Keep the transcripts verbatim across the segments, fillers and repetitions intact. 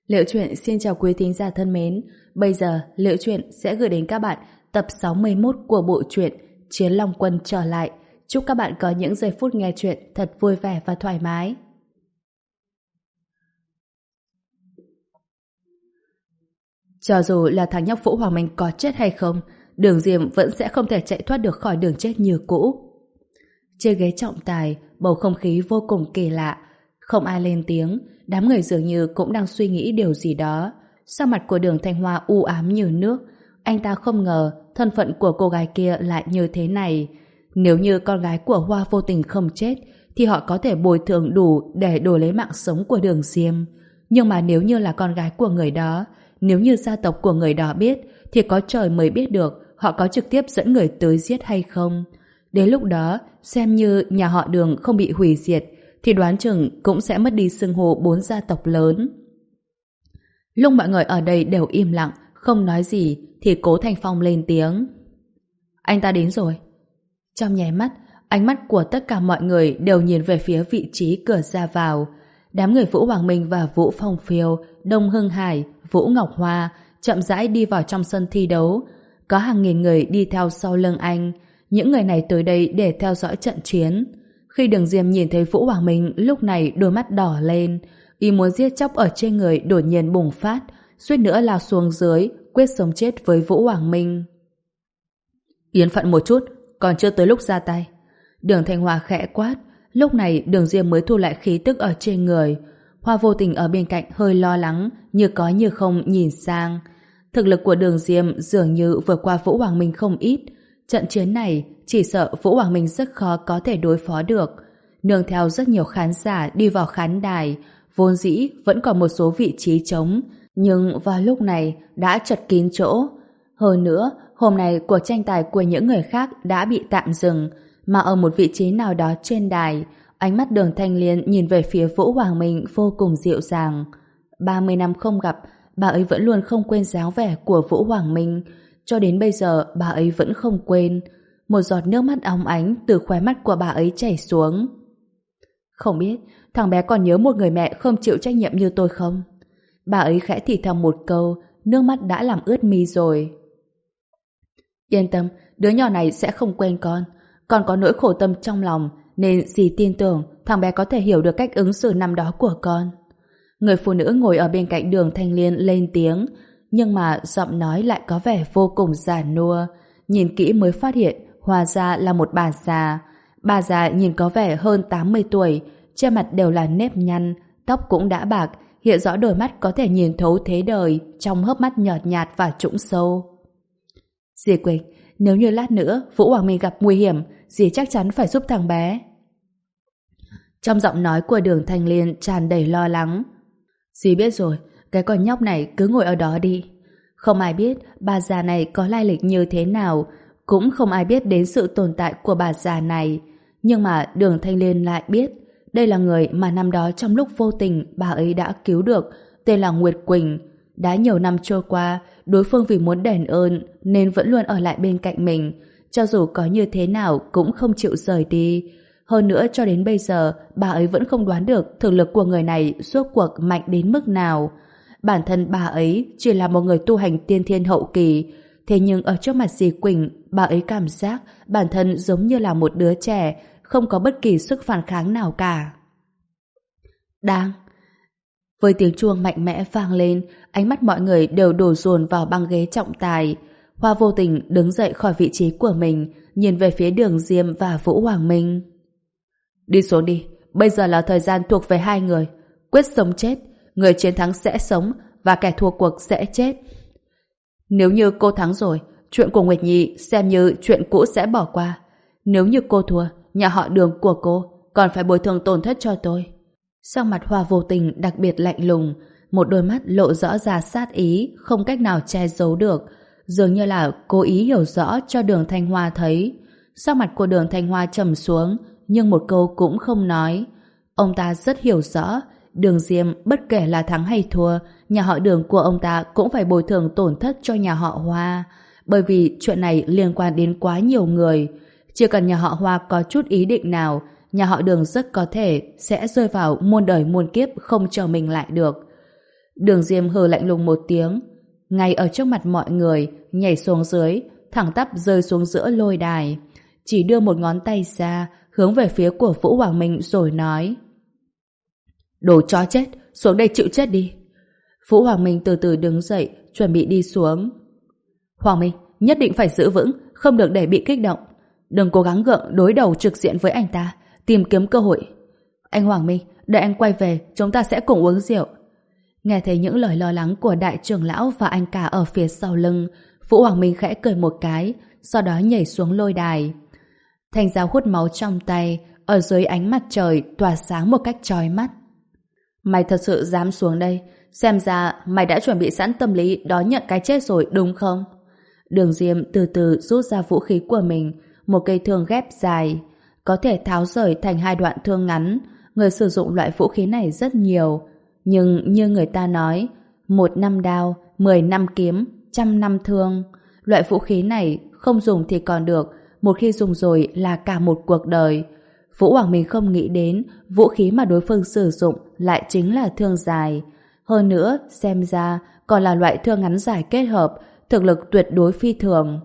Liệu Chuyện xin chào quý thính giả thân mến. Bây giờ Liệu Chuyện sẽ gửi đến các bạn tập sáu mươi mốt của bộ truyện Chiến Long Quân trở lại. Chúc các bạn có những giây phút nghe chuyện thật vui vẻ và thoải mái. Cho dù là thằng nhóc Vũ Hoàng Minh có chết hay không, Đường Diêm vẫn sẽ không thể chạy thoát được khỏi đường chết như cũ. Trên ghế trọng tài, bầu không khí vô cùng kỳ lạ. Không ai lên tiếng, đám người dường như cũng đang suy nghĩ điều gì đó. Sắc mặt của Đường Thanh Hoa u ám như nước. Anh ta không ngờ thân phận của cô gái kia lại như thế này. Nếu như con gái của Hoa Vô Tình không chết, thì họ có thể bồi thường đủ để đổi lấy mạng sống của Đường Diêm. Nhưng mà nếu như là con gái của người đó, nếu như gia tộc của người đó biết, thì có trời mới biết được họ có trực tiếp dẫn người tới giết hay không. Đến lúc đó, xem như nhà họ Đường không bị hủy diệt, thì đoán chừng cũng sẽ mất đi xưng hô bốn gia tộc lớn. Lúc mọi người ở đây đều im lặng, không nói gì, thì Cố Thanh Phong lên tiếng. Anh ta đến rồi. Trong nháy mắt, ánh mắt của tất cả mọi người đều nhìn về phía vị trí cửa ra vào. Đám người Vũ Hoàng Minh và Vũ Phong Phiêu, Đông Hưng Hải, Vũ Ngọc Hoa chậm rãi đi vào trong sân thi đấu. Có hàng nghìn người đi theo sau lưng anh. Những người này tới đây để theo dõi trận chiến. Khi Đường Diêm nhìn thấy Vũ Hoàng Minh, lúc này đôi mắt đỏ lên. Ý muốn giết chóc ở trên người đột nhiên bùng phát, suýt nữa lao xuống dưới, quyết sống chết với Vũ Hoàng Minh. Yên phận một chút, còn chưa tới lúc ra tay. Đường Thanh Hoa khẽ quát. Lúc này Đường Diêm mới thu lại khí tức ở trên người. Hoa Vô Tình ở bên cạnh hơi lo lắng, như có như không nhìn sang. Thực lực của Đường Diêm dường như vượt qua Vũ Hoàng Minh không ít. Trận chiến này chỉ sợ Vũ Hoàng Minh rất khó có thể đối phó được. Nương theo rất nhiều khán giả đi vào khán đài, vốn dĩ vẫn còn một số vị trí trống, nhưng vào lúc này đã chật kín chỗ. Hơn nữa, hôm nay cuộc tranh tài của những người khác đã bị tạm dừng, mà ở một vị trí nào đó trên đài, ánh mắt Đường Thanh Liên nhìn về phía Vũ Hoàng Minh vô cùng dịu dàng. ba mươi năm không gặp, bà ấy vẫn luôn không quên dáng vẻ của Vũ Hoàng Minh. Cho đến bây giờ bà ấy vẫn không quên. Một giọt nước mắt óng ánh từ khóe mắt của bà ấy chảy xuống. Không biết thằng bé còn nhớ một người mẹ không chịu trách nhiệm như tôi không? Bà ấy khẽ thì thầm một câu, nước mắt đã làm ướt mi rồi. Yên tâm, đứa nhỏ này sẽ không quên con. Con có nỗi khổ tâm trong lòng, nên dì tin tưởng thằng bé có thể hiểu được cách ứng xử năm đó của con. Người phụ nữ ngồi ở bên cạnh Đường Thanh Liên lên tiếng, nhưng mà giọng nói lại có vẻ vô cùng già nua. Nhìn kỹ mới phát hiện hóa ra là một bà già. Bà già nhìn có vẻ hơn tám mươi tuổi, trên mặt đều là nếp nhăn, tóc cũng đã bạc, hiện rõ đôi mắt có thể nhìn thấu thế đời trong hớp mắt nhợt nhạt và trũng sâu. Dì Quỳnh, nếu như lát nữa Vũ Hoàng Minh gặp nguy hiểm, dì chắc chắn phải giúp thằng bé. Trong giọng nói của Đường Thanh Liên tràn đầy lo lắng. Dì biết rồi, cái con nhóc này cứ ngồi ở đó đi. Không ai biết bà già này có lai lịch như thế nào, cũng không ai biết đến sự tồn tại của bà già này. Nhưng mà Đường Thanh Liên lại biết, đây là người mà năm đó trong lúc vô tình bà ấy đã cứu được, tên là Nguyệt Quỳnh. Đã nhiều năm trôi qua, đối phương vì muốn đền ơn nên vẫn luôn ở lại bên cạnh mình, cho dù có như thế nào cũng không chịu rời đi. Hơn nữa cho đến bây giờ, bà ấy vẫn không đoán được thực lực của người này rốt cuộc mạnh đến mức nào. Bản thân bà ấy chỉ là một người tu hành tiên thiên hậu kỳ, thế nhưng ở trước mặt dì Quỳnh, bà ấy cảm giác bản thân giống như là một đứa trẻ, không có bất kỳ sức phản kháng nào cả. Đang với tiếng chuông mạnh mẽ vang lên, ánh mắt mọi người đều đổ dồn vào băng ghế trọng tài. Hoa Vô Tình đứng dậy khỏi vị trí của mình, nhìn về phía Đường Diêm và Vũ Hoàng Minh. Đi xuống đi, bây giờ là thời gian thuộc về hai người. Quyết sống chết, người chiến thắng sẽ sống và kẻ thua cuộc sẽ chết. Nếu như cô thắng rồi, chuyện của Nguyệt Nhi xem như chuyện cũ sẽ bỏ qua. Nếu như cô thua, nhà họ Đường của cô còn phải bồi thường tổn thất cho tôi. Sắc mặt Hoa Vô Tình đặc biệt lạnh lùng, một đôi mắt lộ rõ ra sát ý, không cách nào che giấu được, dường như là cố ý hiểu rõ cho Đường Thanh Hoa thấy. Sắc mặt của Đường Thanh Hoa trầm xuống, nhưng một câu cũng không nói. Ông ta rất hiểu rõ, Đường Diêm bất kể là thắng hay thua, nhà họ Đường của ông ta cũng phải bồi thường tổn thất cho nhà họ Hoa, bởi vì chuyện này liên quan đến quá nhiều người. Chỉ cần nhà họ Hoa có chút ý định nào, nhà họ Đường rất có thể sẽ rơi vào muôn đời muôn kiếp không trở mình lại được. Đường Diêm hừ lạnh lùng một tiếng, ngay ở trước mặt mọi người, nhảy xuống dưới, thẳng tắp rơi xuống giữa lôi đài. Chỉ đưa một ngón tay ra, hướng về phía của Vũ Hoàng Minh rồi nói: Đồ chó chết, xuống đây chịu chết đi. Vũ Hoàng Minh từ từ đứng dậy, chuẩn bị đi xuống. Hoàng Minh, nhất định phải giữ vững, không được để bị kích động. Đừng cố gắng gượng đối đầu trực diện với anh ta, tìm kiếm cơ hội. Anh Hoàng Minh, đợi anh quay về, chúng ta sẽ cùng uống rượu. Nghe thấy những lời lo lắng của đại trưởng lão và anh cả ở phía sau lưng, Vũ Hoàng Minh khẽ cười một cái, sau đó nhảy xuống lôi đài. Thanh dao hút máu trong tay, ở dưới ánh mặt trời tỏa sáng một cách chói mắt. Mày thật sự dám xuống đây? Xem ra mày đã chuẩn bị sẵn tâm lý đón nhận cái chết rồi đúng không? Đường Diêm từ từ rút ra vũ khí của mình, một cây thương ghép dài, có thể tháo rời thành hai đoạn thương ngắn. Người sử dụng loại vũ khí này rất nhiều, nhưng như người ta nói, một năm đao, mười năm kiếm, trăm năm thương. Loại vũ khí này không dùng thì còn được, một khi dùng rồi là cả một cuộc đời. Vũ Hoàng Minh không nghĩ đến vũ khí mà đối phương sử dụng lại chính là thương dài. Hơn nữa, xem ra còn là loại thương ngắn dài kết hợp, thực lực tuyệt đối phi thường.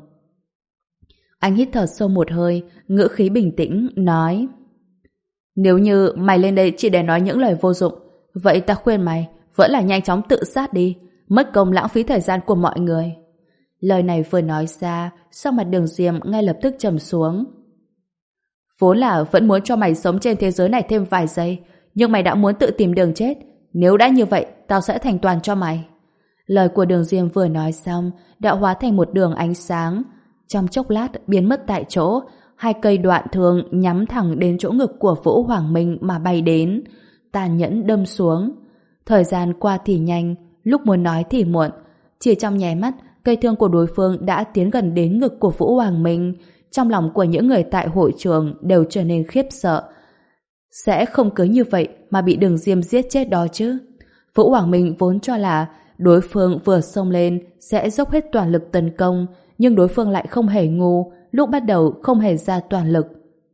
Anh hít thở sâu một hơi, ngữ khí bình tĩnh, nói: Nếu như mày lên đây chỉ để nói những lời vô dụng, vậy ta khuyên mày vẫn là nhanh chóng tự sát đi, mất công lãng phí thời gian của mọi người. Lời này vừa nói ra, sau mặt Đường Diêm ngay lập tức trầm xuống. Vốn là vẫn muốn cho mày sống trên thế giới này thêm vài giây, nhưng mày đã muốn tự tìm đường chết. Nếu đã như vậy, tao sẽ thành toàn cho mày. Lời của Đường Diêm vừa nói xong, đã hóa thành một đường ánh sáng. Trong chốc lát biến mất tại chỗ, hai cây đoạn thương nhắm thẳng đến chỗ ngực của Vũ Hoàng Minh mà bay đến, tàn nhẫn đâm xuống. Thời gian qua thì nhanh, lúc muốn nói thì muộn. Chỉ trong nháy mắt, cây thương của đối phương đã tiến gần đến ngực của Vũ Hoàng Minh. Trong lòng của những người tại hội trường đều trở nên khiếp sợ. Sẽ không cứ như vậy mà bị Đường Diêm giết chết đó chứ. Vũ Hoàng Minh vốn cho là đối phương vừa xông lên sẽ dốc hết toàn lực tấn công, nhưng đối phương lại không hề ngu, lúc bắt đầu không hề ra toàn lực.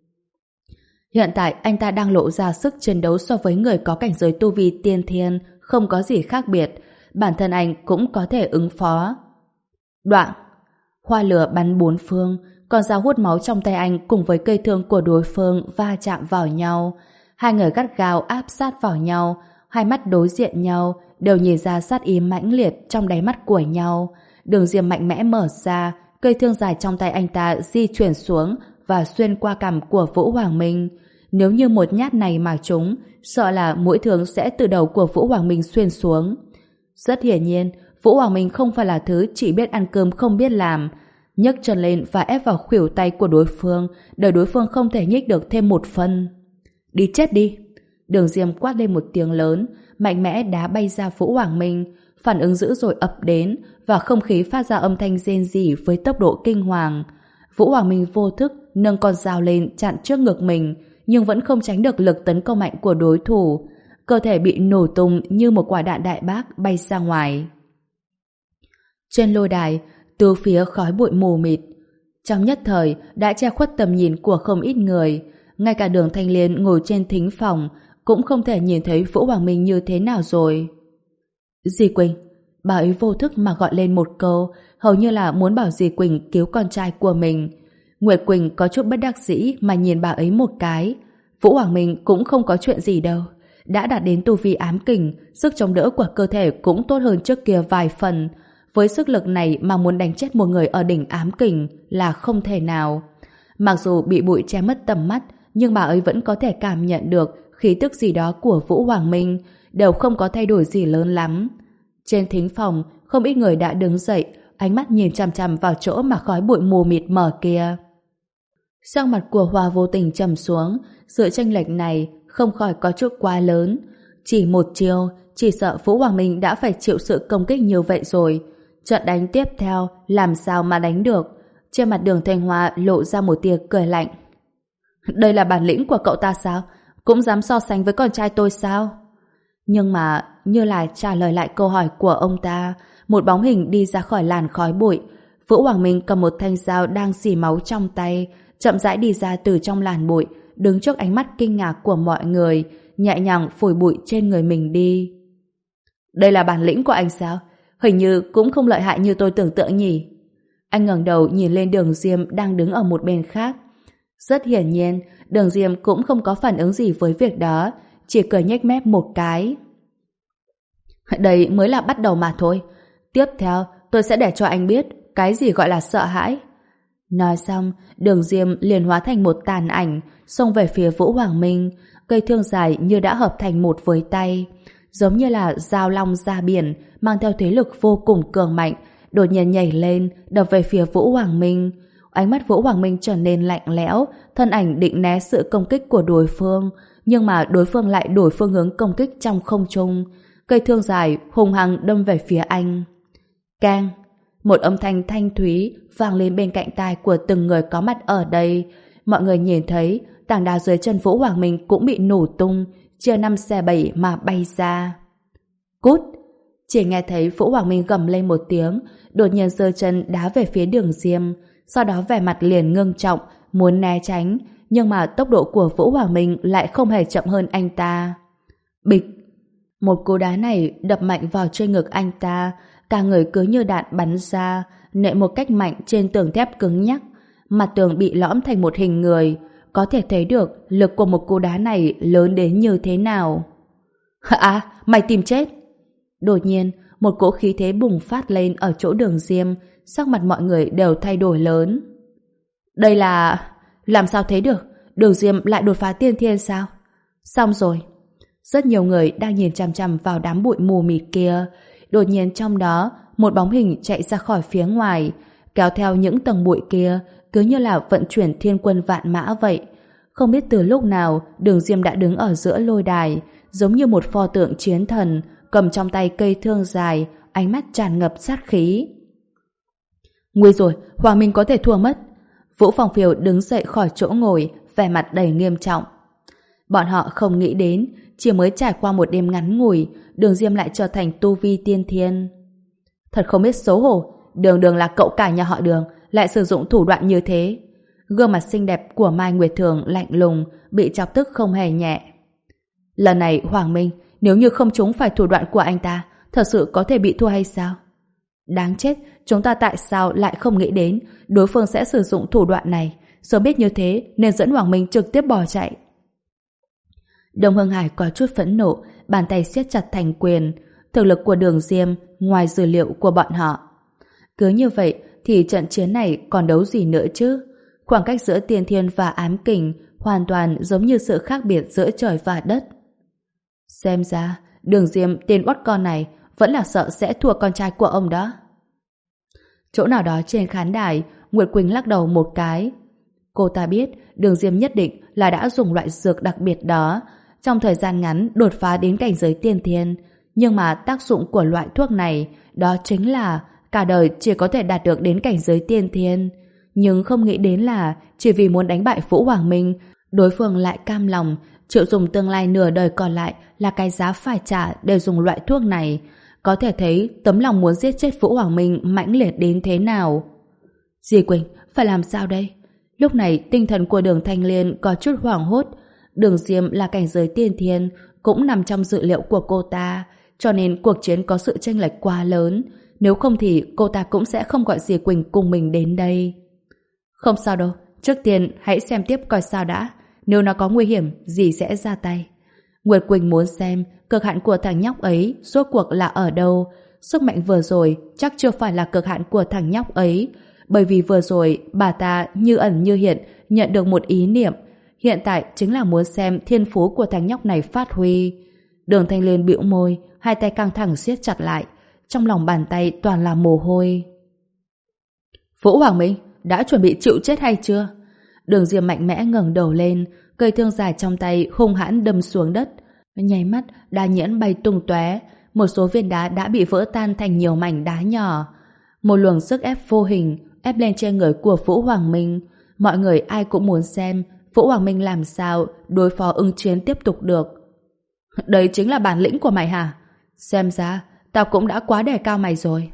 Hiện tại anh ta đang lộ ra sức chiến đấu so với người có cảnh giới tu vi tiên thiên, không có gì khác biệt, bản thân anh cũng có thể ứng phó. Đoạn, hoa lửa bắn bốn phương, con dao hút máu trong tay anh cùng với cây thương của đối phương va chạm vào nhau. Hai người gắt gao áp sát vào nhau, hai mắt đối diện nhau, đều nhìn ra sát ý mãnh liệt trong đáy mắt của nhau. Đường Diêm mạnh mẽ mở ra, cây thương dài trong tay anh ta di chuyển xuống và xuyên qua cằm của Vũ Hoàng Minh. Nếu như một nhát này mà trúng, sợ là mũi thương sẽ từ đầu của Vũ Hoàng Minh xuyên xuống. Rất hiển nhiên, Vũ Hoàng Minh không phải là thứ chỉ biết ăn cơm không biết làm. Nhấc chân lên và ép vào khuỷu tay của đối phương, để đối phương không thể nhích được thêm một phân. Đi chết đi! Đường Diêm quát lên một tiếng lớn, mạnh mẽ đá bay ra Vũ Hoàng Minh, phản ứng dữ dội ập đến và không khí phát ra âm thanh rên rỉ với tốc độ kinh hoàng. Vũ Hoàng Minh vô thức nâng con dao lên chặn trước ngực mình, nhưng vẫn không tránh được lực tấn công mạnh của đối thủ. Cơ thể bị nổ tung như một quả đạn đại bác bay ra ngoài. Trên lôi đài, từ phía khói bụi mù mịt, trong nhất thời đã che khuất tầm nhìn của không ít người. Ngay cả Đường Thanh Liên ngồi trên thính phòng cũng không thể nhìn thấy Vũ Hoàng Minh như thế nào rồi. Dì Quỳnh, bà ấy vô thức mà gọi lên một câu, hầu như là muốn bảo dì Quỳnh cứu con trai của mình. Nguyệt Quỳnh có chút bất đắc dĩ mà nhìn bà ấy một cái. Vũ Hoàng Minh cũng không có chuyện gì đâu, đã đạt đến tu vi ám kình, sức chống đỡ của cơ thể cũng tốt hơn trước kia vài phần. Với sức lực này mà muốn đánh chết một người ở đỉnh ám kình là không thể nào. Mặc dù bị bụi che mất tầm mắt, nhưng bà ấy vẫn có thể cảm nhận được khí tức gì đó của Vũ Hoàng Minh, đều không có thay đổi gì lớn lắm. Trên thính phòng, không ít người đã đứng dậy, ánh mắt nhìn chằm chằm vào chỗ mà khói bụi mù mịt mở kia. Sắc mặt của Hoa vô tình trầm xuống, sự chênh lệch này không khỏi có chút quá lớn. Chỉ một chiêu, chỉ sợ Vũ Hoàng Minh đã phải chịu sự công kích như vậy rồi. Trận đánh tiếp theo, làm sao mà đánh được? Trên mặt Đường Thanh Hoa lộ ra một tia cười lạnh. Đây là bản lĩnh của cậu ta sao? Cũng dám so sánh với con trai tôi sao? Nhưng mà, như là trả lời lại câu hỏi của ông ta, một bóng hình đi ra khỏi làn khói bụi. Vũ Hoàng Minh cầm một thanh dao đang xì máu trong tay, chậm rãi đi ra từ trong làn bụi, đứng trước ánh mắt kinh ngạc của mọi người, nhẹ nhàng phủi bụi trên người mình đi. Đây là bản lĩnh của anh sao? Hình như cũng không lợi hại như tôi tưởng tượng nhỉ. Anh ngẩng đầu nhìn lên Đường Diêm đang đứng ở một bên khác. Rất hiển nhiên, Đường Diêm cũng không có phản ứng gì với việc đó, chỉ cười nhếch mép một cái. Đây mới là bắt đầu mà thôi. Tiếp theo, tôi sẽ để cho anh biết cái gì gọi là sợ hãi. Nói xong, Đường Diêm liền hóa thành một tàn ảnh, xông về phía Vũ Hoàng Minh, cây thương dài như đã hợp thành một với tay. Giống như là dao long ra biển, mang theo thế lực vô cùng cường mạnh, đột nhiên nhảy lên, đập về phía Vũ Hoàng Minh. Ánh mắt Vũ Hoàng Minh trở nên lạnh lẽo, thân ảnh định né sự công kích của đối phương, nhưng mà đối phương lại đổi phương hướng công kích trong không trung. Cây thương dài hung hăng đâm về phía anh. Keng! Một âm thanh thanh thúy vang lên bên cạnh tai của từng người có mặt ở đây. Mọi người nhìn thấy tảng đá dưới chân Vũ Hoàng Minh cũng bị nổ tung, chia năm xẻ bảy mà bay ra. Cút! Chỉ nghe thấy Vũ Hoàng Minh gầm lên một tiếng, đột nhiên giơ chân đá về phía Đường Diêm, sau đó vẻ mặt liền ngưng trọng, muốn né tránh, nhưng mà tốc độ của Vũ Hoàng Minh lại không hề chậm hơn anh ta. Bịch! Một cú đá này đập mạnh vào trên ngực anh ta, cả người cứ như đạn bắn ra, nện một cách mạnh trên tường thép cứng nhắc. Mặt tường bị lõm thành một hình người, có thể thấy được lực của một cú đá này lớn đến như thế nào. À, mày tìm chết! Đột nhiên, một cỗ khí thế bùng phát lên ở chỗ Đường Diêm, sắc mặt mọi người đều thay đổi lớn. Đây là... làm sao thế được? Đường Diêm lại đột phá tiên thiên sao? Xong rồi. Rất nhiều người đang nhìn chằm chằm vào đám bụi mù mịt kia. Đột nhiên trong đó, một bóng hình chạy ra khỏi phía ngoài, kéo theo những tầng bụi kia, cứ như là vận chuyển thiên quân vạn mã vậy. Không biết từ lúc nào, Đường Diêm đã đứng ở giữa lôi đài, giống như một pho tượng chiến thần, cầm trong tay cây thương dài, ánh mắt tràn ngập sát khí. Nguy rồi, Hoàng Minh có thể thua mất. Vũ Phong Phiêu đứng dậy khỏi chỗ ngồi, vẻ mặt đầy nghiêm trọng. Bọn họ không nghĩ đến, chỉ mới trải qua một đêm ngắn ngủi, Đường Diêm lại trở thành tu vi tiên thiên. Thật không biết xấu hổ, Đường Đường là cậu cả nhà họ Đường, lại sử dụng thủ đoạn như thế. Gương mặt xinh đẹp của Mai Nguyệt Thường lạnh lùng, bị chọc tức không hề nhẹ. Lần này Hoàng Minh, nếu như không trúng phải thủ đoạn của anh ta, thật sự có thể bị thua hay sao? Đáng chết, chúng ta tại sao lại không nghĩ đến đối phương sẽ sử dụng thủ đoạn này, sớm biết như thế nên dẫn Hoàng Minh trực tiếp bỏ chạy. Đông Hưng Hải có chút phẫn nộ, bàn tay siết chặt thành quyền. Thực lực của Đường Diêm ngoài dữ liệu của bọn họ. Cứ như vậy thì trận chiến này còn đấu gì nữa chứ? Khoảng cách giữa tiên thiên và ám kình hoàn toàn giống như sự khác biệt giữa trời và đất. Xem ra Đường Diêm tên oắt con này vẫn là sợ sẽ thua con trai của ông đó. Chỗ nào đó trên khán đài, Nguyệt Quỳnh lắc đầu một cái. Cô ta biết Đường Diêm nhất định là đã dùng loại dược đặc biệt đó, trong thời gian ngắn đột phá đến cảnh giới tiên thiên. Nhưng mà tác dụng của loại thuốc này đó chính là cả đời chỉ có thể đạt được đến cảnh giới tiên thiên. Nhưng không nghĩ đến là chỉ vì muốn đánh bại Vũ Hoàng Minh, đối phương lại cam lòng chịu dùng tương lai nửa đời còn lại là cái giá phải trả để dùng loại thuốc này. Có thể thấy tấm lòng muốn giết chết Vũ Hoàng Minh mãnh liệt đến thế nào. Dì Quỳnh, phải làm sao đây? Lúc này tinh thần của Đường Thanh Liên có chút hoảng hốt. Đường Diêm là cảnh giới tiên thiên, cũng nằm trong dự liệu của cô ta, cho nên cuộc chiến có sự chênh lệch quá lớn. Nếu không thì cô ta cũng sẽ không gọi dì Quỳnh cùng mình đến đây. Không sao đâu, trước tiên hãy xem tiếp coi sao đã. Nếu nó có nguy hiểm, dì sẽ ra tay. Nguyệt Quỳnh muốn xem cực hạn của thằng nhóc ấy rốt cuộc là ở đâu. Sức mạnh vừa rồi chắc chưa phải là cực hạn của thằng nhóc ấy, bởi vì vừa rồi bà ta như ẩn như hiện nhận được một ý niệm. Hiện tại chính là muốn xem thiên phú của thằng nhóc này phát huy. Đường Thanh Liên bĩu môi, hai tay căng thẳng siết chặt lại, trong lòng bàn tay toàn là mồ hôi. Vũ Hoàng Minh, đã chuẩn bị chịu chết hay chưa? Đường Diêm mạnh mẽ ngẩng đầu lên, cây thương dài trong tay hung hãn đâm xuống đất. Nháy mắt, đá nhẫn bay tung tóe, một số viên đá đã bị vỡ tan thành nhiều mảnh đá nhỏ. Một luồng sức ép vô hình ép lên trên người của Vũ Hoàng Minh. Mọi người ai cũng muốn xem Vũ Hoàng Minh làm sao đối phó ứng chiến tiếp tục được. Đấy chính là bản lĩnh của mày hả? Xem ra tao cũng đã quá đề cao mày rồi.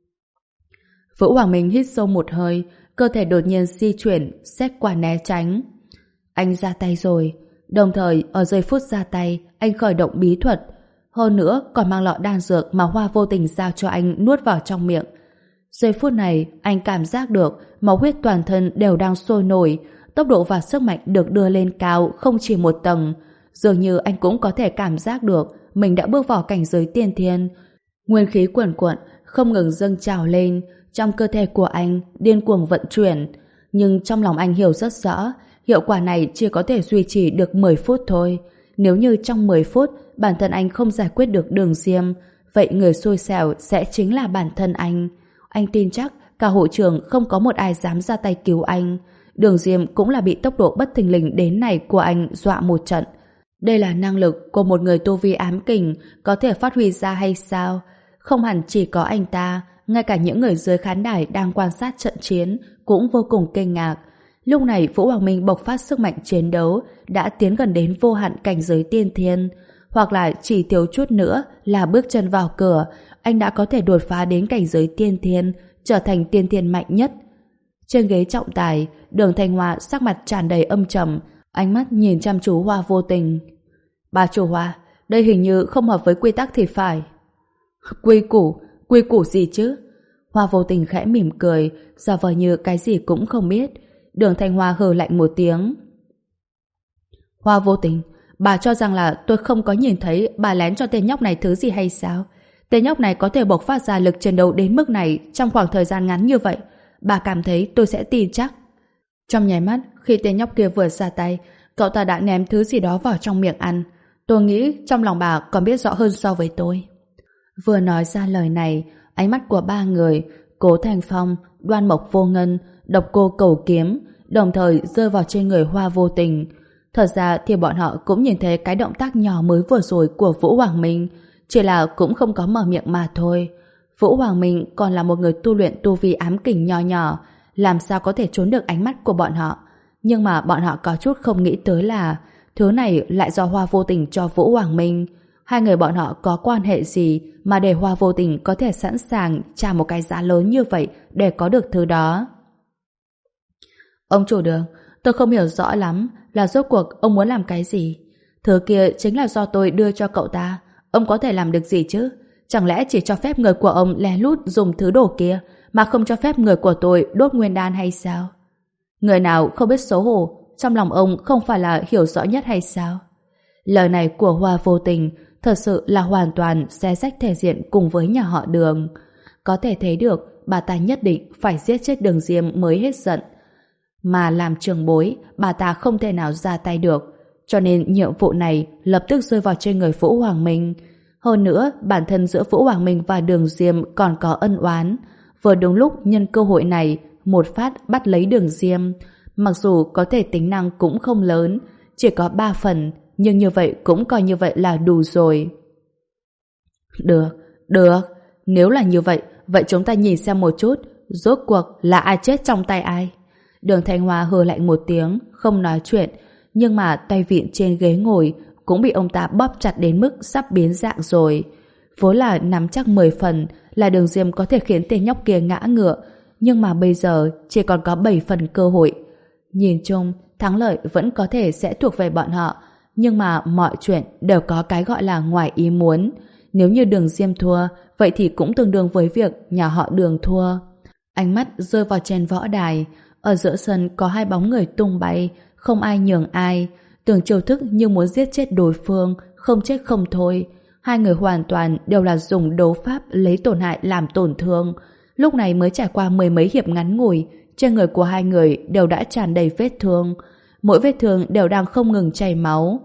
Vũ Hoàng Minh hít sâu một hơi, cơ thể đột nhiên di chuyển, xét qua né tránh. Anh ra tay rồi. Đồng thời ở giây phút ra tay, anh khởi động bí thuật. Hơn nữa còn mang lọ đan dược mà Hoa vô tình giao cho anh nuốt vào trong miệng. Giây phút này anh cảm giác được máu huyết toàn thân đều đang sôi nổi, tốc độ và sức mạnh được đưa lên cao không chỉ một tầng. Dường như anh cũng có thể cảm giác được mình đã bước vào cảnh giới tiên thiên. Nguyên khí cuồn cuộn không ngừng dâng trào lên, trong cơ thể của anh điên cuồng vận chuyển. Nhưng trong lòng anh hiểu rất rõ, hiệu quả này chỉ có thể duy trì được mười phút thôi. Nếu như trong mười phút bản thân anh không giải quyết được Đường Diêm, vậy người xui xẻo sẽ chính là bản thân anh. Anh tin chắc cả hội trường không có một ai dám ra tay cứu anh. Đường Diêm cũng là bị tốc độ bất thình lình đến này của anh dọa một trận. Đây là năng lực của một người tu vi ám kình có thể phát huy ra hay sao? Không hẳn chỉ có anh ta, ngay cả những người dưới khán đài đang quan sát trận chiến cũng vô cùng kinh ngạc. Lúc này Vũ Hoàng Minh bộc phát sức mạnh chiến đấu đã tiến gần đến vô hạn cảnh giới tiên thiên, hoặc là chỉ thiếu chút nữa là bước chân vào cửa, anh đã có thể đột phá đến cảnh giới tiên thiên, trở thành tiên thiên mạnh nhất. Trên ghế trọng tài, Đường Thanh Hoa sắc mặt tràn đầy âm trầm, ánh mắt nhìn chăm chú Hoa vô tình. Bà chủ Hoa, đây hình như không hợp với quy tắc thì phải. Quy củ, quy củ gì chứ? Hoa vô tình khẽ mỉm cười, giả vờ như cái gì cũng không biết. Đường Thanh Hoa hừ lạnh một tiếng. Hoa vô tình, bà cho rằng là tôi không có nhìn thấy bà lén cho tên nhóc này thứ gì hay sao? Tên nhóc này có thể bộc phát ra lực chiến đấu đến mức này trong khoảng thời gian ngắn như vậy. Bà cảm thấy tôi sẽ tin chắc. Trong nháy mắt, khi tên nhóc kia vừa ra tay, cậu ta đã ném thứ gì đó vào trong miệng ăn. Tôi nghĩ trong lòng bà còn biết rõ hơn so với tôi. Vừa nói ra lời này, ánh mắt của ba người, Cố Thành Phong, Đoan Mộc Vô Ngân, Độc Cô Cầu Kiếm, đồng thời rơi vào trên người Hoa vô tình. Thật ra thì bọn họ cũng nhìn thấy cái động tác nhỏ mới vừa rồi của Vũ Hoàng Minh, chỉ là cũng không có mở miệng mà thôi. Vũ Hoàng Minh còn là một người tu luyện tu vi ám kình nho nhỏ, làm sao có thể trốn được ánh mắt của bọn họ. Nhưng mà bọn họ có chút không nghĩ tới là thứ này lại do Hoa vô tình cho Vũ Hoàng Minh. Hai người bọn họ có quan hệ gì mà để Hoa vô tình có thể sẵn sàng trả một cái giá lớn như vậy để có được thứ đó? Ông chủ Đường, tôi không hiểu rõ lắm là rốt cuộc ông muốn làm cái gì. Thứ kia chính là do tôi đưa cho cậu ta. Ông có thể làm được gì chứ? Chẳng lẽ chỉ cho phép người của ông lén lút dùng thứ đồ kia mà không cho phép người của tôi đốt nguyên đan hay sao? Người nào không biết xấu hổ, trong lòng ông không phải là hiểu rõ nhất hay sao? Lời này của Hoa vô tình thật sự là hoàn toàn xé rách thể diện cùng với nhà họ Đường. Có thể thấy được bà ta nhất định phải giết chết Đường Diêm mới hết giận. Mà làm trưởng bối, bà ta không thể nào ra tay được. Cho nên nhiệm vụ này lập tức rơi vào trên người Vũ Hoàng Minh. Hơn nữa, bản thân giữa Vũ Hoàng Minh và Đường Diêm còn có ân oán. Vừa đúng lúc nhân cơ hội này, một phát bắt lấy Đường Diêm. Mặc dù có thể tính năng cũng không lớn, chỉ có ba phần, nhưng như vậy cũng coi như vậy là đủ rồi. Được, được. Nếu là như vậy, vậy chúng ta nhìn xem một chút, rốt cuộc là ai chết trong tay ai. Đường Thanh Hoa hừ lạnh một tiếng, không nói chuyện, nhưng mà tay vịn trên ghế ngồi cũng bị ông ta bóp chặt đến mức sắp biến dạng rồi. Vốn là nắm chắc mười phần là Đường Diêm có thể khiến tên nhóc kia ngã ngựa, nhưng mà bây giờ chỉ còn có bảy phần cơ hội. Nhìn chung, thắng lợi vẫn có thể sẽ thuộc về bọn họ, nhưng mà mọi chuyện đều có cái gọi là ngoài ý muốn. Nếu như Đường Diêm thua, vậy thì cũng tương đương với việc nhà họ Đường thua. Ánh mắt rơi vào trên võ đài, ở giữa sân có hai bóng người tung bay, không ai nhường ai, tưởng chiêu thức như muốn giết chết đối phương, không chết không thôi. Hai người hoàn toàn đều là dùng đấu pháp lấy tổn hại làm tổn thương. Lúc này mới trải qua mười mấy hiệp ngắn ngủi, trên người của hai người đều đã tràn đầy vết thương, mỗi vết thương đều đang không ngừng chảy máu.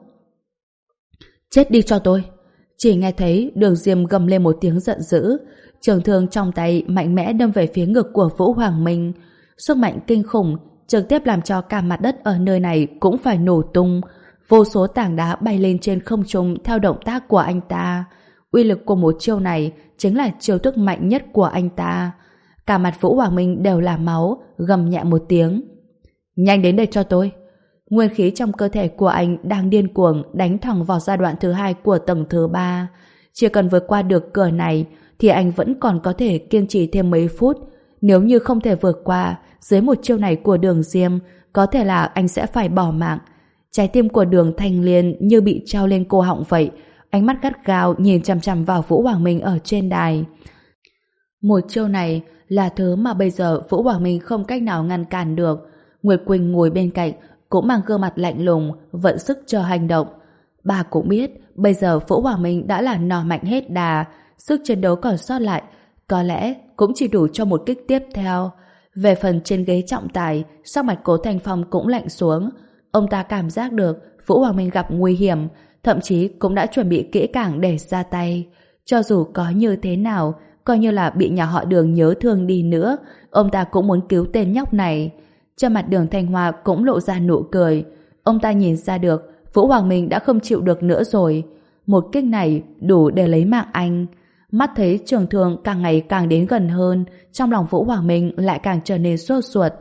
Chết đi cho tôi! Chỉ nghe thấy Đường Diêm gầm lên một tiếng giận dữ, trường thương trong tay mạnh mẽ đâm về phía ngực của Vũ Hoàng Minh. Sức mạnh kinh khủng trực tiếp làm cho cả mặt đất ở nơi này cũng phải nổ tung. Vô số tảng đá bay lên trên không trung theo động tác của anh ta. Uy lực của một chiêu này chính là chiêu thức mạnh nhất của anh ta. Cả mặt Vũ Hoàng Minh đều là máu, gầm nhẹ một tiếng. Nhanh đến đây cho tôi! Nguyên khí trong cơ thể của anh đang điên cuồng đánh thẳng vào giai đoạn thứ hai của tầng thứ ba. Chỉ cần vượt qua được cửa này thì anh vẫn còn có thể kiên trì thêm mấy phút. Nếu như không thể vượt qua, dưới một chiêu này của Đường Diêm, có thể là anh sẽ phải bỏ mạng. Trái tim của Đường Thanh Liên như bị treo lên cổ họng vậy. ánh mắt gắt gao nhìn chằm chằm vào Vũ Hoàng Minh ở trên đài. Một chiêu này là thứ mà bây giờ Vũ Hoàng Minh không cách nào ngăn cản được. Nguyệt Quỳnh ngồi bên cạnh cũng mang gương mặt lạnh lùng, vận sức chờ hành động. Bà cũng biết bây giờ Vũ Hoàng Minh đã là nỏ mạnh hết đà, sức chiến đấu còn sót lại có lẽ cũng chỉ đủ cho một kích tiếp theo. Về phần trên ghế trọng tài, sắc mặt Cố Thành Phong cũng lạnh xuống. Ông ta cảm giác được Vũ Hoàng Minh gặp nguy hiểm, thậm chí cũng đã chuẩn bị kỹ càng để ra tay. Cho dù có như thế nào, coi như là bị nhà họ Đường nhớ thương đi nữa, ông ta cũng muốn cứu tên nhóc này. Trên mặt Đường Thanh Hoa cũng lộ ra nụ cười. Ông ta nhìn ra được Vũ Hoàng Minh đã không chịu được nữa rồi. Một kích này đủ để lấy mạng anh. Mắt thấy trường thương càng ngày càng đến gần hơn, trong lòng Vũ Hoàng Minh lại càng trở nên sốt ruột.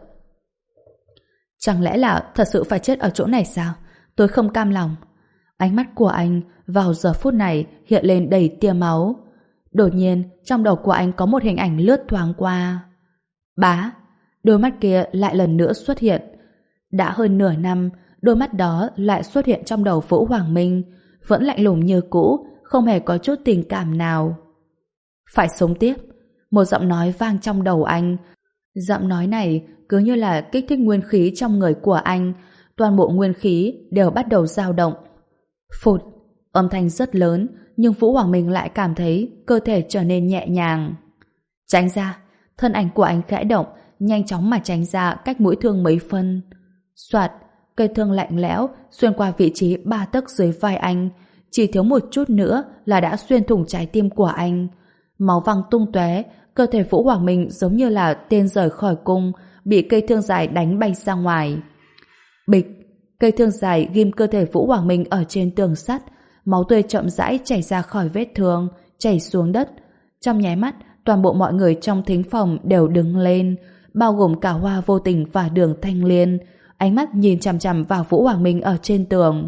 Chẳng lẽ là thật sự phải chết ở chỗ này sao? Tôi không cam lòng. Ánh mắt của anh vào giờ phút này hiện lên đầy tia máu. Đột nhiên, trong đầu của anh có một hình ảnh lướt thoáng qua. Bá! Đôi mắt kia lại lần nữa xuất hiện. Đã hơn nửa năm, đôi mắt đó lại xuất hiện trong đầu Vũ Hoàng Minh, vẫn lạnh lùng như cũ, không hề có chút tình cảm nào. Phải sống tiếp. Một giọng nói vang trong đầu anh. Giọng nói này cứ như là kích thích nguyên khí trong người của anh. Toàn bộ nguyên khí đều bắt đầu dao động. Phụt! Âm thanh rất lớn, nhưng Vũ Hoàng Minh lại cảm thấy cơ thể trở nên nhẹ nhàng. Tránh ra! Thân ảnh của anh khẽ động, nhanh chóng mà tránh ra cách mũi thương mấy phân. Soạt! Cây thương lạnh lẽo xuyên qua vị trí ba tấc dưới vai anh. Chỉ thiếu một chút nữa là đã xuyên thủng trái tim của anh. Máu văng tung tóe, cơ thể Vũ Hoàng Minh giống như là tên rời khỏi cung, bị cây thương dài đánh bay ra ngoài. Bịch! Cây thương dài ghim cơ thể Vũ Hoàng Minh ở trên tường sắt, máu tươi chậm rãi chảy ra khỏi vết thương, chảy xuống đất. Trong nháy mắt, toàn bộ mọi người trong thính phòng đều đứng lên, bao gồm cả Hoa Vô Tình và Đường Thanh Liên, ánh mắt nhìn chằm chằm vào Vũ Hoàng Minh ở trên tường.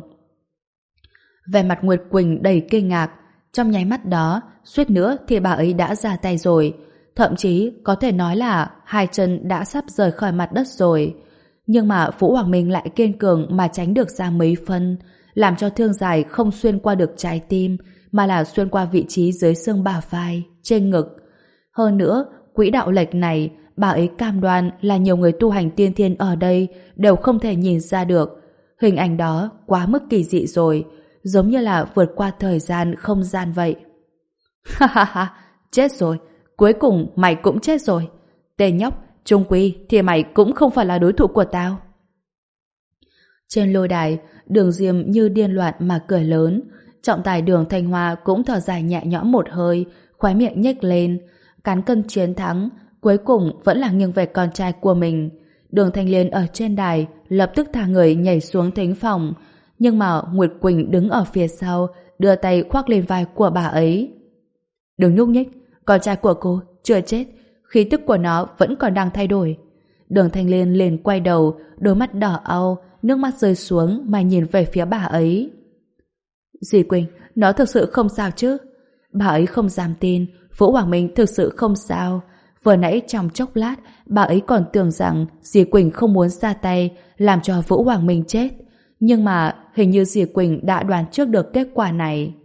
Vẻ mặt Nguyệt Quỳnh đầy kinh ngạc. Trong nháy mắt đó, suýt nữa thì bà ấy đã ra tay rồi. Thậm chí có thể nói là hai chân đã sắp rời khỏi mặt đất rồi. Nhưng mà Vũ Hoàng Minh lại kiên cường mà tránh được ra mấy phân, làm cho thương dài không xuyên qua được trái tim, mà là xuyên qua vị trí dưới xương bả vai, trên ngực. Hơn nữa, quỹ đạo lệch này, bà ấy cam đoan là nhiều người tu hành tiên thiên ở đây đều không thể nhìn ra được. Hình ảnh đó quá mức kỳ dị rồi, giống như là vượt qua thời gian, không gian vậy. Ha ha ha, chết rồi, cuối cùng mày cũng chết rồi. Tên nhóc, chung quy thì mày cũng không phải là đối thủ của tao. Trên lôi đài, Đường Diêm như điên loạn mà cười lớn. Trọng tài Đường Thanh Hoa cũng thở dài nhẹ nhõm một hơi, khóe miệng nhếch lên. Cán cân chiến thắng, cuối cùng vẫn là nghiêng về con trai của mình. Đường Thanh Liên ở trên đài lập tức thả người nhảy xuống thính phòng, nhưng mà Nguyệt Quỳnh đứng ở phía sau, đưa tay khoác lên vai của bà ấy. Đừng nhúc nhích, con trai của cô chưa chết, khí tức của nó vẫn còn đang thay đổi. Đường Thanh Liên liền quay đầu, đôi mắt đỏ au, nước mắt rơi xuống mà nhìn về phía bà ấy. Dì Quỳnh, nó thực sự không sao chứ? Bà ấy không dám tin Vũ Hoàng Minh thực sự không sao. Vừa nãy trong chốc lát, bà ấy còn tưởng rằng dì Quỳnh không muốn ra tay làm cho Vũ Hoàng Minh chết. Nhưng mà hình như dì Quỳnh đã đoán trước được kết quả này.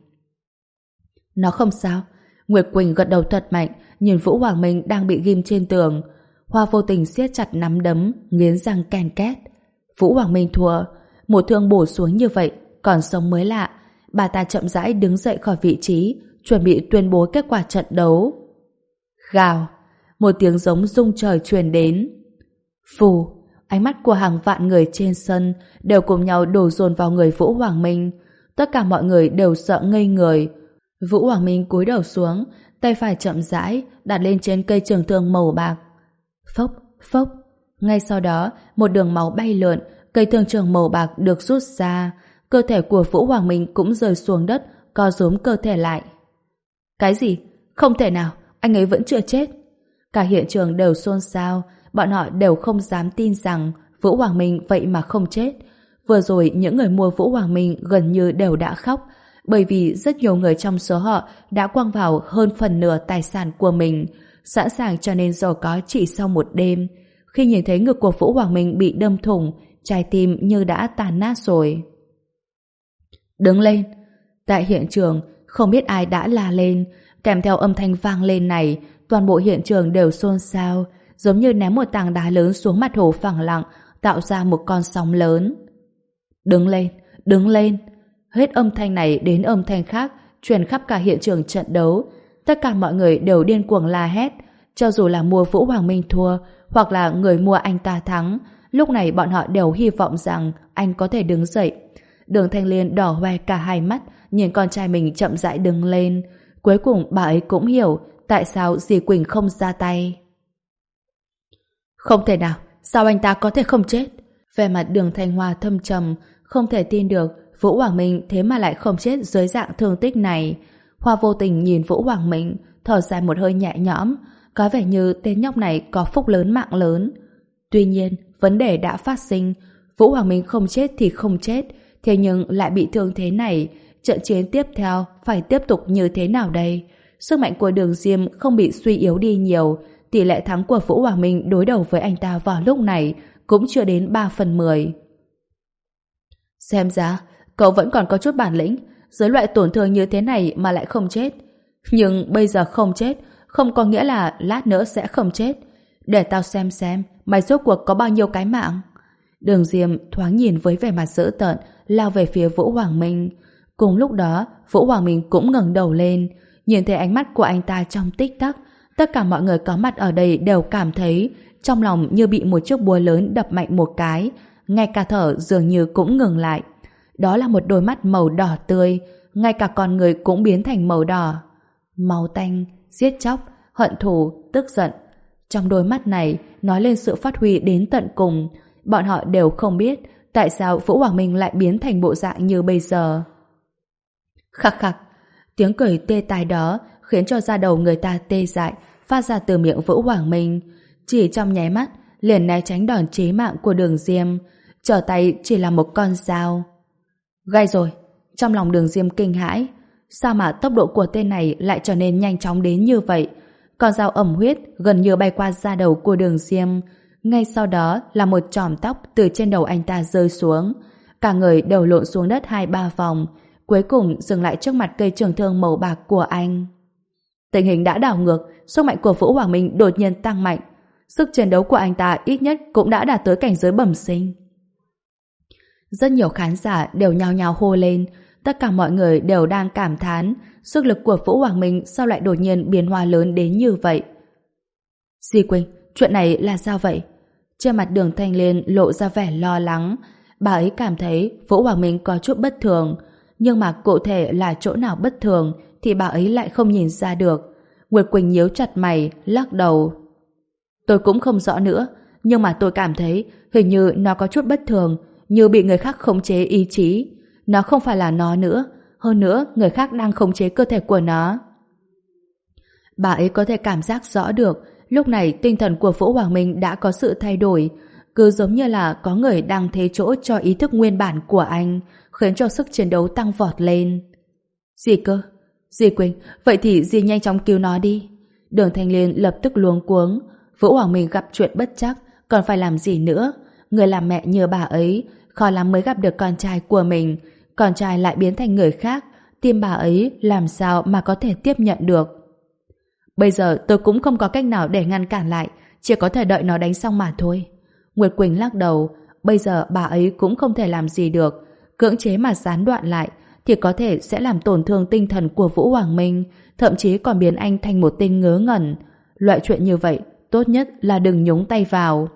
Nó không sao. Nguyệt Quỳnh gật đầu thật mạnh, nhìn Vũ Hoàng Minh đang bị ghim trên tường. Hoa Vô Tình siết chặt nắm đấm, nghiến răng ken két. Vũ Hoàng Minh thua. Một thương bổ xuống như vậy, còn sống mới lạ. Bà ta chậm rãi đứng dậy khỏi vị trí, chuẩn bị tuyên bố kết quả trận đấu. Gào! Một tiếng giống rung trời truyền đến. Phù! Ánh mắt của hàng vạn người trên sân đều cùng nhau đổ dồn vào người Vũ Hoàng Minh. Tất cả mọi người đều sợ ngây người. Vũ Hoàng Minh cúi đầu xuống, tay phải chậm rãi đặt lên trên cây trường thương màu bạc. Phốc, phốc. Ngay sau đó, một đường máu bay lượn, cây thương trường màu bạc được rút ra. Cơ thể của Vũ Hoàng Minh cũng rơi xuống đất, co rúm cơ thể lại. Cái gì? Không thể nào, anh ấy vẫn chưa chết. Cả hiện trường đều xôn xao, bọn họ đều không dám tin rằng Vũ Hoàng Minh vậy mà không chết. Vừa rồi những người mua Vũ Hoàng Minh gần như đều đã khóc, bởi vì rất nhiều người trong số họ đã quăng vào hơn phần nửa tài sản của mình, sẵn sàng trở nên giàu có chỉ sau một đêm. Khi nhìn thấy ngực của Vũ Hoàng Minh bị đâm thủng, trái tim như đã tàn nát rồi. Đứng lên! Tại hiện trường, không biết ai đã la lên, kèm theo âm thanh vang lên này, toàn bộ hiện trường đều xôn xao, giống như ném một tảng đá lớn xuống mặt hồ phẳng lặng, tạo ra một con sóng lớn. Đứng lên, đứng lên. Hết âm thanh này đến âm thanh khác, truyền khắp cả hiện trường trận đấu. Tất cả mọi người đều điên cuồng la hét, cho dù là mua Vũ Hoàng Minh thua, hoặc là người mua anh ta thắng, lúc này bọn họ đều hy vọng rằng anh có thể đứng dậy. Đường Thanh Liên đỏ hoe cả hai mắt, nhìn con trai mình chậm rãi đứng lên. Cuối cùng bà ấy cũng hiểu tại sao dì Quỳnh không ra tay. Không thể nào, sao anh ta có thể không chết? Vẻ mặt Đường Thanh Hoa thâm trầm, không thể tin được Vũ Hoàng Minh thế mà lại không chết dưới dạng thương tích này. Hoa vô tình nhìn Vũ Hoàng Minh, thở dài một hơi nhẹ nhõm, có vẻ như tên nhóc này có phúc lớn mạng lớn. Tuy nhiên, vấn đề đã phát sinh, Vũ Hoàng Minh không chết thì không chết, thế nhưng lại bị thương thế này, trận chiến tiếp theo phải tiếp tục như thế nào đây? Sức mạnh của Đường Diêm không bị suy yếu đi nhiều, tỷ lệ thắng của Vũ Hoàng Minh đối đầu với anh ta vào lúc này cũng chưa đến ba phần mười. Xem ra, cậu vẫn còn có chút bản lĩnh, dưới loại tổn thương như thế này mà lại không chết. Nhưng bây giờ không chết, không có nghĩa là lát nữa sẽ không chết. Để tao xem xem, mày rốt cuộc có bao nhiêu cái mạng. Đường Diêm thoáng nhìn với vẻ mặt dữ tợn, lao về phía Vũ Hoàng Minh. Cùng lúc đó, Vũ Hoàng Minh cũng ngẩng đầu lên, nhìn thấy ánh mắt của anh ta trong tích tắc. Tất cả mọi người có mặt ở đây đều cảm thấy trong lòng như bị một chiếc búa lớn đập mạnh một cái, ngay cả thở dường như cũng ngừng lại. Đó là một đôi mắt màu đỏ tươi, ngay cả con người cũng biến thành màu đỏ. Máu tanh, giết chóc, hận thù, tức giận. Trong đôi mắt này nói lên sự phát huy đến tận cùng. Bọn họ đều không biết tại sao Vũ Hoàng Minh lại biến thành bộ dạng như bây giờ. Khắc khắc, tiếng cười tê tai đó khiến cho da đầu người ta tê dại, phát ra từ miệng Vũ Hoàng Minh. Chỉ trong nháy mắt liền né tránh đòn chí mạng của Đường Diêm, trở tay chỉ là một con dao. Gai rồi. Trong lòng Đường Diêm kinh hãi, sao mà tốc độ của tên này lại trở nên nhanh chóng đến như vậy? Con dao ẩm huyết gần như bay qua da đầu của Đường Diêm, ngay sau đó là một chòm tóc từ trên đầu anh ta rơi xuống. Cả người đều lộn xuống đất hai ba vòng, cuối cùng dừng lại trước mặt cây trường thương màu bạc của anh. Tình hình đã đảo ngược, sức mạnh của Vũ Hoàng Minh đột nhiên tăng mạnh. Sức chiến đấu của anh ta ít nhất cũng đã đạt tới cảnh giới bẩm sinh. Rất nhiều khán giả đều nhao nhao hô lên, tất cả mọi người đều đang cảm thán sức lực của Vũ Hoàng Minh sao lại đột nhiên biến hóa lớn đến như vậy. Di Quỳnh, chuyện này là sao vậy? Trên mặt Đường Thanh Liên lộ ra vẻ lo lắng. Bà ấy cảm thấy Vũ Hoàng Minh có chút bất thường, nhưng mà cụ thể là chỗ nào bất thường thì bà ấy lại không nhìn ra được. Nguyệt Quỳnh nhíu chặt mày, lắc đầu. Tôi cũng không rõ nữa, nhưng mà tôi cảm thấy hình như nó có chút bất thường, như bị người khác khống chế ý chí. Nó không phải là nó nữa, hơn nữa người khác đang khống chế cơ thể của nó. Bà ấy có thể cảm giác rõ được lúc này tinh thần của Vũ Hoàng Minh đã có sự thay đổi, cứ giống như là có người đang thế chỗ cho ý thức nguyên bản của anh, khiến cho sức chiến đấu tăng vọt lên. Gì cơ? Dì Quỳnh, vậy thì dì nhanh chóng cứu nó đi. Đường Thanh Liên lập tức luống cuống. Vũ Hoàng Minh gặp chuyện bất chắc, còn phải làm gì nữa? Người làm mẹ như bà ấy, khó lắm mới gặp được con trai của mình, con trai lại biến thành người khác, tim bà ấy làm sao mà có thể tiếp nhận được. Bây giờ tôi cũng không có cách nào để ngăn cản lại, chỉ có thể đợi nó đánh xong mà thôi. Nguyệt Quỳnh lắc đầu, bây giờ bà ấy cũng không thể làm gì được, cưỡng chế mà gián đoạn lại thì có thể sẽ làm tổn thương tinh thần của Vũ Hoàng Minh, thậm chí còn biến anh thành một tên ngớ ngẩn. Loại chuyện như vậy, tốt nhất là đừng nhúng tay vào.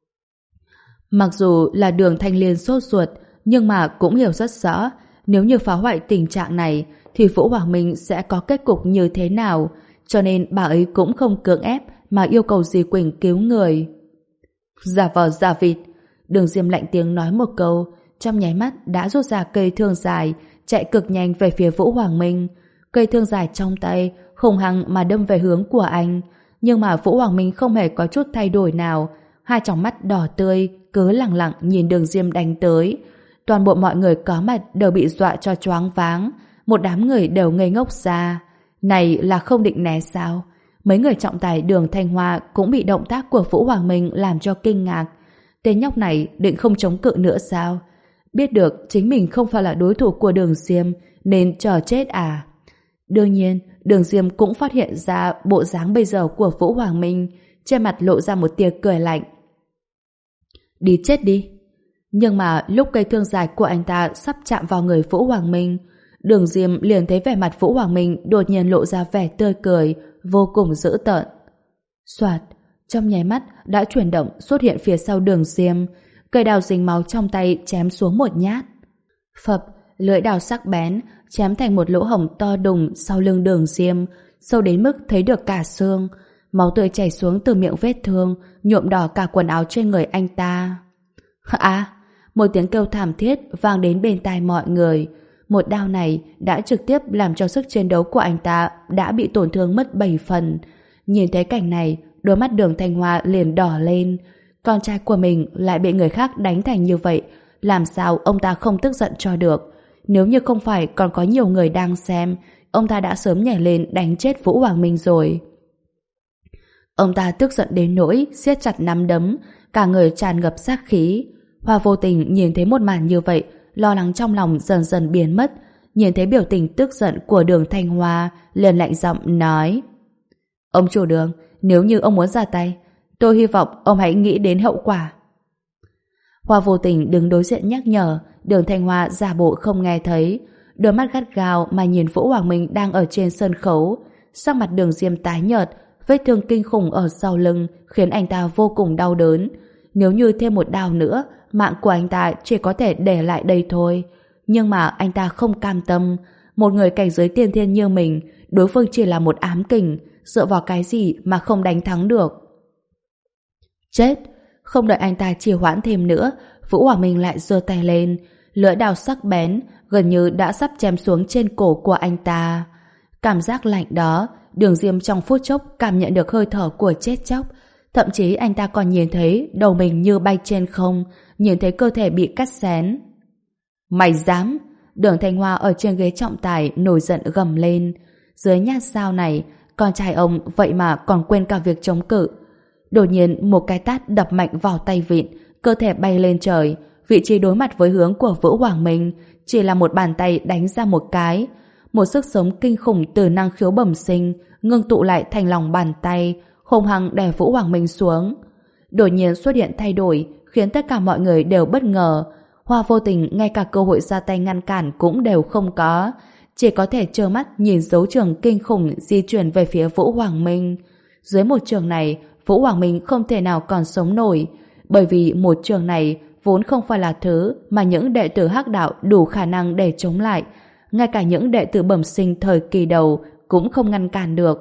Mặc dù là Đường Thanh Liên sốt ruột, nhưng mà cũng hiểu rất rõ, nếu như phá hoại tình trạng này, thì Vũ Hoàng Minh sẽ có kết cục như thế nào, cho nên bà ấy cũng không cưỡng ép mà yêu cầu dì Quỳnh cứu người. Giả vờ giả vịt. Đường Diêm lạnh tiếng nói một câu, trong nháy mắt đã rút ra cây thương dài, chạy cực nhanh về phía Vũ Hoàng Minh. Cây thương dài trong tay hùng hăng mà đâm về hướng của anh, nhưng mà Vũ Hoàng Minh không hề có chút thay đổi nào, hai tròng mắt đỏ tươi cứ lẳng lặng nhìn Đường Diêm đánh tới. Toàn bộ mọi người có mặt đều bị dọa cho choáng váng, một đám người đều ngây ngốc ra. Này là không định né sao? Mấy người trọng tài Đường Thanh Hoa cũng bị động tác của Vũ Hoàng Minh làm cho kinh ngạc. Tên nhóc này định không chống cự nữa sao? Biết được chính mình không phải là đối thủ của Đường Diêm nên chờ chết à? Đương nhiên, Đường Diêm cũng phát hiện ra bộ dáng bây giờ của Vũ Hoàng Minh, trên mặt lộ ra một tia cười lạnh. Đi chết đi! Nhưng mà lúc cây thương dài của anh ta sắp chạm vào người Vũ Hoàng Minh, Đường Diêm liền thấy vẻ mặt Vũ Hoàng Minh đột nhiên lộ ra vẻ tươi cười, vô cùng dữ tợn. Soạt, trong nháy mắt đã chuyển động xuất hiện phía sau Đường Diêm, cây đào dính máu trong tay chém xuống một nhát. Phập, lưỡi đào sắc bén chém thành một lỗ hổng to đùng sau lưng Đường Diêm, sâu đến mức thấy được cả xương. Máu tươi chảy xuống từ miệng vết thương, nhuộm đỏ cả quần áo trên người anh ta. À, một tiếng kêu thảm thiết vang đến bên tai mọi người. Một đao này đã trực tiếp làm cho sức chiến đấu của anh ta đã bị tổn thương mất bảy phần. Nhìn thấy cảnh này, đôi mắt Đường Thanh Hoa liền đỏ lên. Con trai của mình lại bị người khác đánh thành như vậy, làm sao ông ta không tức giận cho được? Nếu như không phải còn có nhiều người đang xem, ông ta đã sớm nhảy lên đánh chết Vũ Hoàng Minh rồi. Ông ta tức giận đến nỗi siết chặt nắm đấm, cả người tràn ngập sát khí. Hoa Vô Tình nhìn thấy một màn như vậy, lo lắng trong lòng dần dần biến mất. Nhìn thấy biểu tình tức giận của Đường Thanh Hoa, liền lạnh giọng nói: Ông chủ Đường, nếu như ông muốn ra tay, tôi hy vọng ông hãy nghĩ đến hậu quả. Hoa Vô Tình đứng đối diện nhắc nhở, Đường Thanh Hoa giả bộ không nghe thấy, đôi mắt gắt gao mà nhìn Vũ Hoàng Minh đang ở trên sân khấu. Sắc mặt Đường Diêm tái nhợt, vết thương kinh khủng ở sau lưng khiến anh ta vô cùng đau đớn. Nếu như thêm một đao nữa, mạng của anh ta chỉ có thể để lại đây thôi. Nhưng mà anh ta không cam tâm. Một người cảnh giới tiên thiên như mình, đối phương chỉ là một ám kình, dựa vào cái gì mà không đánh thắng được? Chết! Không đợi anh ta trì hoãn thêm nữa, Vũ Hoàng Minh lại giơ tay lên, lưỡi đao sắc bén gần như đã sắp chém xuống trên cổ của anh ta. Cảm giác lạnh đó, Đường Diêm trong phút chốc cảm nhận được hơi thở của chết chóc. Thậm chí anh ta còn nhìn thấy đầu mình như bay trên không, nhìn thấy cơ thể bị cắt xén. Mày dám! Đường Thanh Hoa ở trên ghế trọng tài nổi giận gầm lên. Dưới nhát dao này, con trai ông vậy mà còn quên cả việc chống cự. Đột nhiên một cái tát đập mạnh vào tay vịn, cơ thể bay lên trời, vị trí đối mặt với hướng của Vũ Hoàng Minh, chỉ là một bàn tay đánh ra một cái. Một sức sống kinh khủng từ năng khiếu bẩm sinh ngưng tụ lại thành lòng bàn tay, hung hăng đè Vũ Hoàng Minh xuống. Đột nhiên xuất hiện thay đổi, khiến tất cả mọi người đều bất ngờ. Hoa Vô Tình ngay cả cơ hội ra tay ngăn cản cũng đều không có, chỉ có thể trơ mắt nhìn dấu trường kinh khủng di chuyển về phía Vũ Hoàng Minh. Dưới một trường này, Vũ Hoàng Minh không thể nào còn sống nổi, bởi vì một trường này vốn không phải là thứ mà những đệ tử Hắc Đạo đủ khả năng để chống lại. Ngay cả những đệ tử bẩm sinh thời kỳ đầu cũng không ngăn cản được.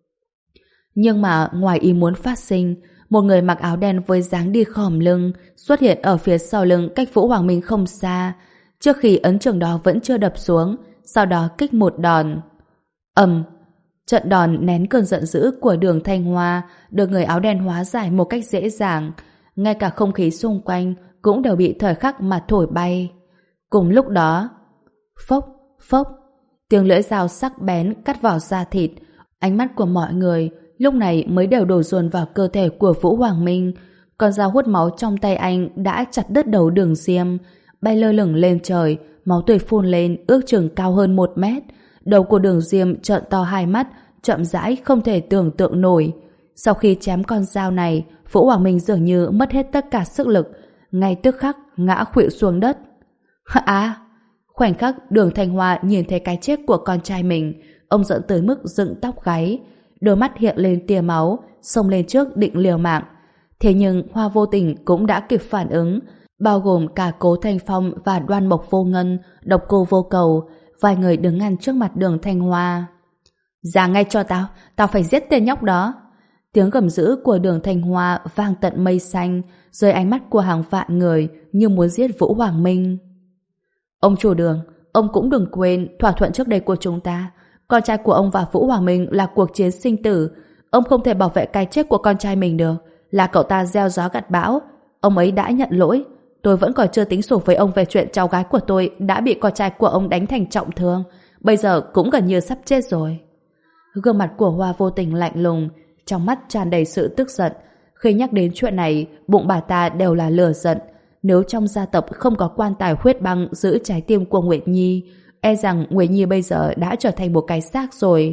Nhưng mà ngoài ý muốn phát sinh, một người mặc áo đen với dáng đi khom lưng xuất hiện ở phía sau lưng cách Vũ Hoàng Minh không xa. Trước khi ấn trường đó vẫn chưa đập xuống, sau đó kích một đòn. Ầm! Trận đòn nén cơn giận dữ của Đường Thanh Hoa được người áo đen hóa giải một cách dễ dàng. Ngay cả không khí xung quanh cũng đều bị thời khắc mà thổi bay. Cùng lúc đó, phốc, phốc, tiếng lưỡi dao sắc bén cắt vào da thịt. Ánh mắt của mọi người lúc này mới đều đổ dồn vào cơ thể của Vũ Hoàng Minh. Con dao hút máu trong tay anh đã chặt đứt đầu Đường Diêm, bay lơ lửng lên trời, máu tươi phun lên ước chừng cao hơn một mét. Đầu của Đường Diêm trợn to hai mắt, chậm rãi không thể tưởng tượng nổi. Sau khi chém con dao này, Vũ Hoàng Minh dường như mất hết tất cả sức lực, ngay tức khắc ngã khuỵu xuống đất. À! Khoảnh khắc Đường Thanh Hoa nhìn thấy cái chết của con trai mình, ông giận tới mức dựng tóc gáy, đôi mắt hiện lên tia máu, xông lên trước định liều mạng. Thế nhưng Hoa Vô Tình cũng đã kịp phản ứng, bao gồm cả Cố Thanh Phong và Đoan Mộc Vô Ngân, Độc Cô Vô Cầu, vài người đứng ngăn trước mặt Đường Thanh Hoa. Ra ngay cho tao, tao phải giết tên nhóc đó. Tiếng gầm dữ của Đường Thanh Hoa vang tận mây xanh, dưới ánh mắt của hàng vạn người như muốn giết Vũ Hoàng Minh. Ông chủ Đường, ông cũng đừng quên thỏa thuận trước đây của chúng ta. Con trai của ông và Vũ Hoàng Minh là cuộc chiến sinh tử. Ông không thể bảo vệ cái chết của con trai mình được. Là cậu ta gieo gió gặt bão. Ông ấy đã nhận lỗi. Tôi vẫn còn chưa tính sổ với ông về chuyện cháu gái của tôi đã bị con trai của ông đánh thành trọng thương. Bây giờ cũng gần như sắp chết rồi. Gương mặt của Hoa Vô Tình lạnh lùng, trong mắt tràn đầy sự tức giận. Khi nhắc đến chuyện này, bụng bà ta đều là lửa giận. Nếu trong gia tộc không có quan tài huyết băng giữ trái tim của Nguyệt Nhi, e rằng Nguyệt Nhi bây giờ đã trở thành một cái xác rồi.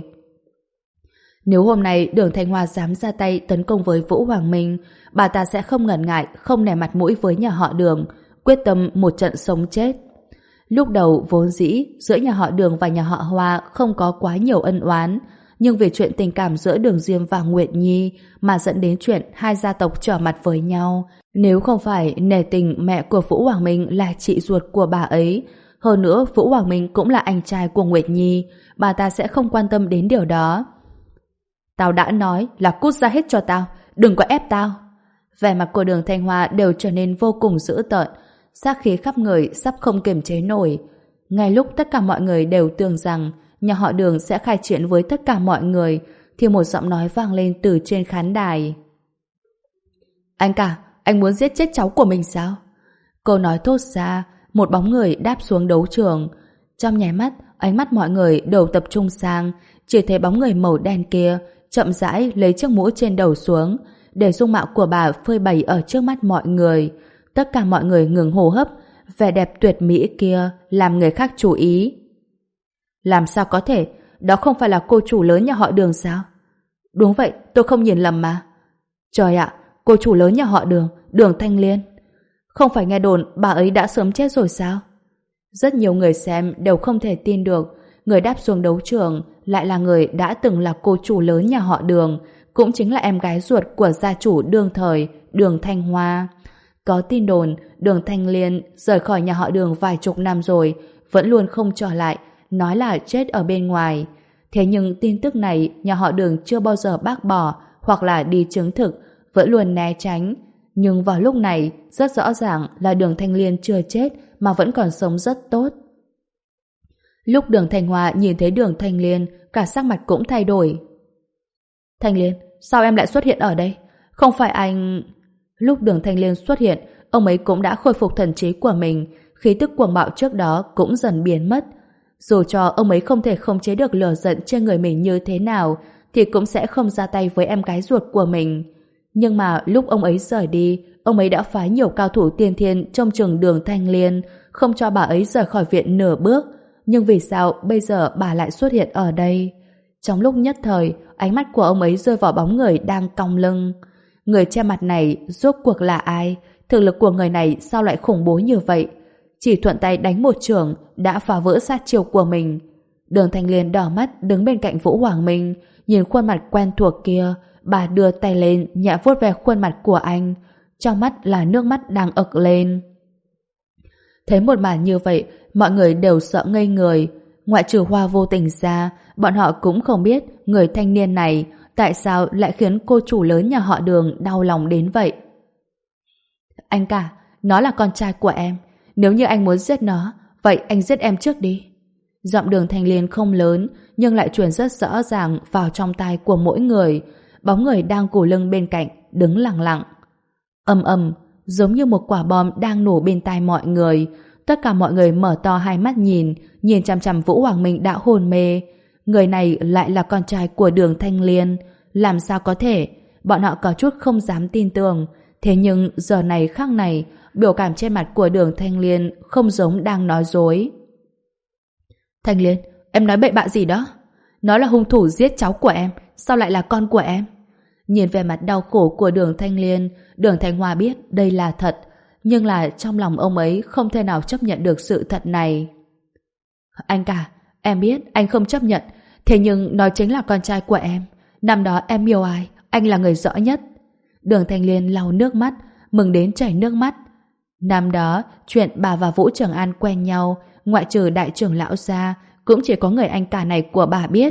Nếu hôm nay Đường Thanh Hoa dám ra tay tấn công với Vũ Hoàng Minh, bà ta sẽ không ngần ngại, không nể mặt mũi với nhà họ Đường, quyết tâm một trận sống chết. Lúc đầu vốn dĩ giữa nhà họ Đường và nhà họ Hoa không có quá nhiều ân oán, nhưng vì chuyện tình cảm giữa Đường Diêm và Nguyệt Nhi mà dẫn đến chuyện hai gia tộc trở mặt với nhau. Nếu không phải nể tình mẹ của Vũ Hoàng Minh là chị ruột của bà ấy, hơn nữa Vũ Hoàng Minh cũng là anh trai của Nguyệt Nhi, bà ta sẽ không quan tâm đến điều đó. Tao đã nói là cút ra hết cho tao, đừng có ép tao. Vẻ mặt của Đường Thanh Hoa đều trở nên vô cùng dữ tợn, sát khí khắp người sắp không kiềm chế nổi. Ngay lúc tất cả mọi người đều tưởng rằng nhà họ Đường sẽ khai chiến với tất cả mọi người, thì một giọng nói vang lên từ trên khán đài. Anh cả, anh muốn giết chết cháu của mình sao? Câu nói thốt ra, một bóng người đáp xuống đấu trường. Trong nháy mắt, ánh mắt mọi người đều tập trung sang, chỉ thấy bóng người màu đen kia chậm rãi lấy chiếc mũ trên đầu xuống, để dung mạo của bà phơi bày ở trước mắt mọi người. Tất cả mọi người ngừng hô hấp, vẻ đẹp tuyệt mỹ kia làm người khác chú ý. Làm sao có thể? Đó không phải là cô chủ lớn nhà họ Đường sao? Đúng vậy, tôi không nhìn lầm mà. Trời ạ, cô chủ lớn nhà họ Đường, Đường Thanh Liên. Không phải nghe đồn bà ấy đã sớm chết rồi sao? Rất nhiều người xem đều không thể tin được, người đáp xuống đấu trường lại là người đã từng là cô chủ lớn nhà họ Đường, cũng chính là em gái ruột của gia chủ đương thời, Đường Thanh Hoa. Có tin đồn Đường Thanh Liên rời khỏi nhà họ Đường vài chục năm rồi, vẫn luôn không trở lại, nói là chết ở bên ngoài. Thế nhưng tin tức này nhà họ Đường chưa bao giờ bác bỏ hoặc là đi chứng thực, vẫn luôn né tránh. Nhưng vào lúc này, rất rõ ràng là Đường Thanh Liên chưa chết mà vẫn còn sống rất tốt. Lúc Đường Thanh Hoa nhìn thấy Đường Thanh Liên, cả sắc mặt cũng thay đổi. Thanh Liên, sao em lại xuất hiện ở đây? Không phải anh... Lúc Đường Thanh Liên xuất hiện, ông ấy cũng đã khôi phục thần trí của mình, khí tức cuồng bạo trước đó cũng dần biến mất. Dù cho ông ấy không thể khống chế được lửa giận trên người mình như thế nào, thì cũng sẽ không ra tay với em gái ruột của mình. Nhưng mà lúc ông ấy rời đi, ông ấy đã phái nhiều cao thủ tiên thiên trông chừng Đường Thanh Liên, không cho bà ấy rời khỏi viện nửa bước. Nhưng vì sao bây giờ bà lại xuất hiện ở đây? Trong lúc nhất thời, ánh mắt của ông ấy rơi vào bóng người đang cong lưng. Người che mặt này rốt cuộc là ai? Thực lực của người này sao lại khủng bố như vậy? Chỉ thuận tay đánh một chưởng đã phá vỡ sát chiêu của mình. Đường Thanh Liên đỏ mắt đứng bên cạnh Vũ Hoàng Minh, nhìn khuôn mặt quen thuộc kia, bà đưa tay lên nhẹ vuốt về khuôn mặt của anh, trong mắt là nước mắt đang ực lên. Thấy một màn như vậy, mọi người đều sợ ngây người. Ngoại trừ Hoa Vô Tình ra, bọn họ cũng không biết người thanh niên này tại sao lại khiến cô chủ lớn nhà họ Đường đau lòng đến vậy. Anh cả, nó là con trai của em. Nếu như anh muốn giết nó, vậy anh giết em trước đi. Giọng Đường Thanh Liên không lớn, nhưng lại truyền rất rõ ràng vào trong tai của mỗi người. Bóng người đang củ lưng bên cạnh, đứng lặng lặng. Ầm ầm, giống như một quả bom đang nổ bên tai mọi người. Tất cả mọi người mở to hai mắt nhìn, nhìn chằm chằm Vũ Hoàng Minh đã hôn mê. Người này lại là con trai của Đường Thanh Liên. Làm sao có thể? Bọn họ có chút không dám tin tưởng. Thế nhưng giờ này khắc này, biểu cảm trên mặt của Đường Thanh Liên không giống đang nói dối. Thanh Liên, em nói bậy bạ gì đó? Nó là hung thủ giết cháu của em, sao lại là con của em? Nhìn về mặt đau khổ của Đường Thanh Liên, Đường Thanh Hoa biết đây là thật, nhưng là trong lòng ông ấy không thể nào chấp nhận được sự thật này. Anh cả, em biết anh không chấp nhận, thế nhưng nó chính là con trai của em. Năm đó em yêu ai, anh là người rõ nhất. Đường Thanh Liên lau nước mắt, mừng đến chảy nước mắt. Năm đó, chuyện bà và Vũ Trường An quen nhau, ngoại trừ đại trưởng lão ra, cũng chỉ có người anh cả này của bà biết.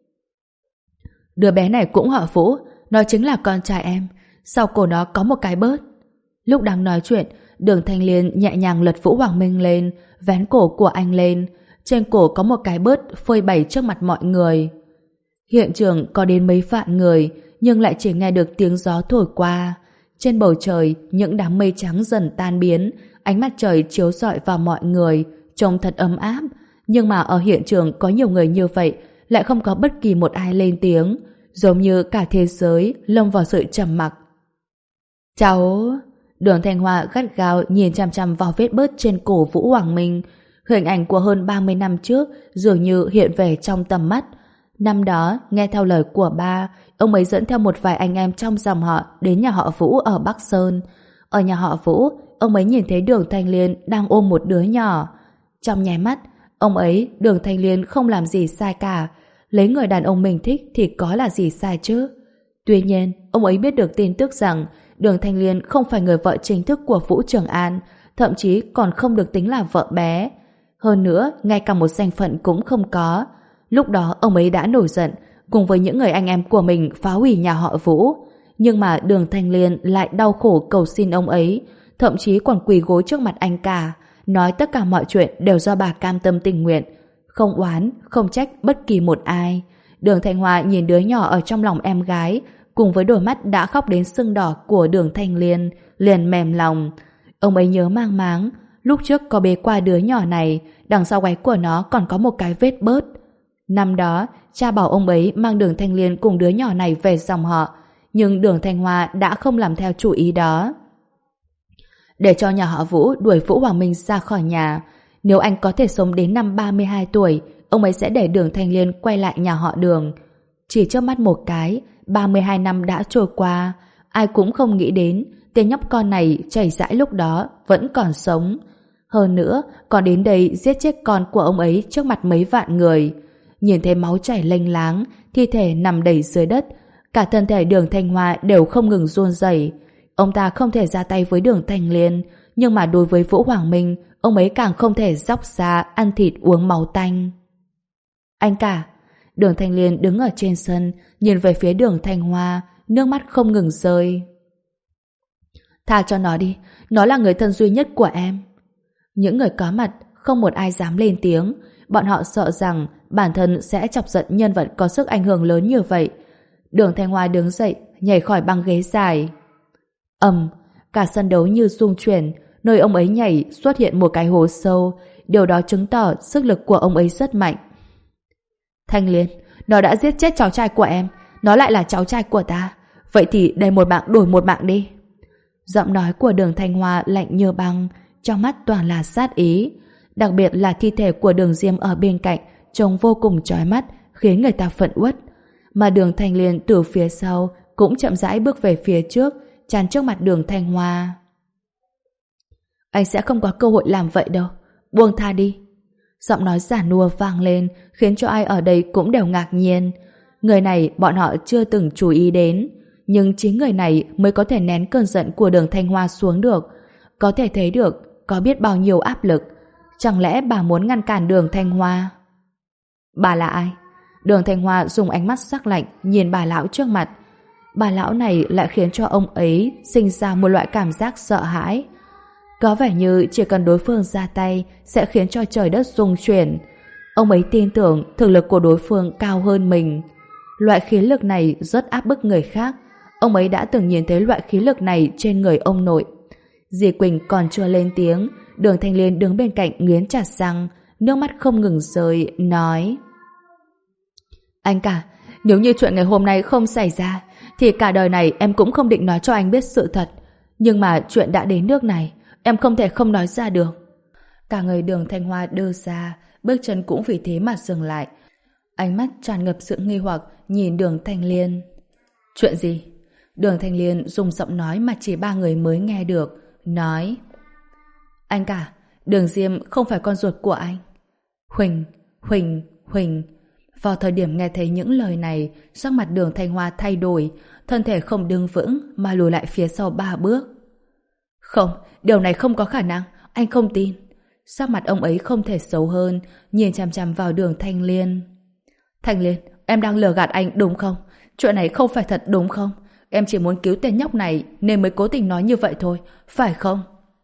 Đứa bé này cũng họ Vũ, nó chính là con trai em. Sau cổ nó có một cái bớt. Lúc đang nói chuyện, Đường Thanh Liên nhẹ nhàng lật Vũ Hoàng Minh lên, vén cổ của anh lên. Trên cổ có một cái bớt phơi bày trước mặt mọi người. Hiện trường có đến mấy vạn người, nhưng lại chỉ nghe được tiếng gió thổi qua. Trên bầu trời, những đám mây trắng dần tan biến, ánh mặt trời chiếu rọi vào mọi người, trông thật ấm áp. Nhưng mà ở hiện trường có nhiều người như vậy, lại không có bất kỳ một ai lên tiếng, giống như cả thế giới lâm vào sự trầm mặc. Cháu... Đường Thanh Hoa gắt gao nhìn chằm chằm vào vết bớt trên cổ Vũ Hoàng Minh. Hình ảnh của hơn ba mươi năm trước dường như hiện về trong tầm mắt. Năm đó, nghe theo lời của ba, ông ấy dẫn theo một vài anh em trong dòng họ đến nhà họ Vũ ở Bắc Sơn. Ở nhà họ Vũ, ông ấy nhìn thấy Đường Thanh Liên đang ôm một đứa nhỏ. Trong nháy mắt, ông ấy, Đường Thanh Liên không làm gì sai cả. Lấy người đàn ông mình thích thì có là gì sai chứ? Tuy nhiên, ông ấy biết được tin tức rằng Đường Thanh Liên không phải người vợ chính thức của Vũ Trường An, thậm chí còn không được tính là vợ bé. Hơn nữa, ngay cả một danh phận cũng không có. Lúc đó ông ấy đã nổi giận, cùng với những người anh em của mình phá hủy nhà họ Vũ. Nhưng mà Đường Thanh Liên lại đau khổ cầu xin ông ấy, thậm chí còn quỳ gối trước mặt anh cả, nói tất cả mọi chuyện đều do bà cam tâm tình nguyện. Không oán, không trách bất kỳ một ai. Đường Thanh Hoa nhìn đứa nhỏ ở trong lòng em gái, cùng với đôi mắt đã khóc đến sưng đỏ của Đường Thanh Liên, liền mềm lòng. Ông ấy nhớ mang máng, lúc trước có bế qua đứa nhỏ này, đằng sau gáy của nó còn có một cái vết bớt. Năm đó, cha bảo ông ấy mang Đường Thanh Liên cùng đứa nhỏ này về dòng họ, nhưng Đường Thanh Hoa đã không làm theo chủ ý đó. Để cho nhà họ Vũ đuổi Vũ Hoàng Minh ra khỏi nhà, nếu anh có thể sống đến năm ba mươi hai tuổi, ông ấy sẽ để Đường Thanh Liên quay lại nhà họ Đường. Chỉ trước mắt một cái, ba mươi hai năm đã trôi qua, ai cũng không nghĩ đến tên nhóc con này chảy dãi lúc đó vẫn còn sống. Hơn nữa, còn đến đây giết chết con của ông ấy trước mặt mấy vạn người. Nhìn thấy máu chảy lênh láng, thi thể nằm đầy dưới đất, cả thân thể Đường Thanh Hoa đều không ngừng run rẩy. Ông ta không thể ra tay với Đường Thanh Liên, nhưng mà đối với Vũ Hoàng Minh, ông ấy càng không thể dóc ra ăn thịt uống máu tanh. Anh cả. Đường Thanh Liên đứng ở trên sân, nhìn về phía Đường Thanh Hoa, nước mắt không ngừng rơi. Tha cho nó đi, nó là người thân duy nhất của em. Những người có mặt không một ai dám lên tiếng, bọn họ sợ rằng bản thân sẽ chọc giận nhân vật có sức ảnh hưởng lớn như vậy. Đường Thanh Hoa đứng dậy, nhảy khỏi băng ghế dài. Ầm, cả sân đấu như rung chuyển, nơi ông ấy nhảy xuất hiện một cái hố sâu, điều đó chứng tỏ sức lực của ông ấy rất mạnh. Thanh Liên, nó đã giết chết cháu trai của em, nó lại là cháu trai của ta, vậy thì đây một mạng đổi một mạng đi. Giọng nói của Đường Thanh Hoa lạnh như băng, trong mắt toàn là sát ý, đặc biệt là thi thể của Đường Diêm ở bên cạnh trông vô cùng chói mắt, khiến người ta phẫn uất. Mà Đường Thanh Liên từ phía sau cũng chậm rãi bước về phía trước, chắn trước mặt Đường Thanh Hoa. Anh sẽ không có cơ hội làm vậy đâu, buông tha đi. Giọng nói giản nua vang lên, khiến cho ai ở đây cũng đều ngạc nhiên. Người này bọn họ chưa từng chú ý đến, nhưng chính người này mới có thể nén cơn giận của Đường Thanh Hoa xuống được. Có thể thấy được có biết bao nhiêu áp lực. Chẳng lẽ bà muốn ngăn cản Đường Thanh Hoa? Bà là ai? Đường Thanh Hoa dùng ánh mắt sắc lạnh nhìn bà lão trước mặt. Bà lão này lại khiến cho ông ấy sinh ra một loại cảm giác sợ hãi. Có vẻ như chỉ cần đối phương ra tay sẽ khiến cho trời đất rung chuyển. Ông ấy tin tưởng thực lực của đối phương cao hơn mình. Loại khí lực này rất áp bức người khác. Ông ấy đã từng nhìn thấy loại khí lực này trên người ông nội. Dì Quỳnh còn chưa lên tiếng, Đường Thanh Liên đứng bên cạnh nghiến chặt răng, nước mắt không ngừng rơi, nói: Anh cả, nếu như chuyện ngày hôm nay không xảy ra, thì cả đời này em cũng không định nói cho anh biết sự thật. Nhưng mà chuyện đã đến nước này, em không thể không nói ra được. Cả người Đường Thanh Hoa đơ ra, bước chân cũng vì thế mà dừng lại. Ánh mắt tràn ngập sự nghi hoặc nhìn Đường Thanh Liên. Chuyện gì? Đường Thanh Liên dùng giọng nói mà chỉ ba người mới nghe được, nói: Anh cả, Đường Diêm không phải con ruột của anh. Huỳnh, Huỳnh, Huỳnh. Vào thời điểm nghe thấy những lời này, sắc mặt Đường Thanh Hoa thay đổi, thân thể không đứng vững mà lùi lại phía sau ba bước. Không, điều này không có khả năng, anh không tin. Sắc mặt ông ấy không thể xấu hơn, nhìn chằm chằm vào Đường Thanh Liên. Thanh Liên, em đang lừa gạt anh đúng không? Chuyện này không phải thật đúng không? Em chỉ muốn cứu tên nhóc này nên mới cố tình nói như vậy thôi, phải không?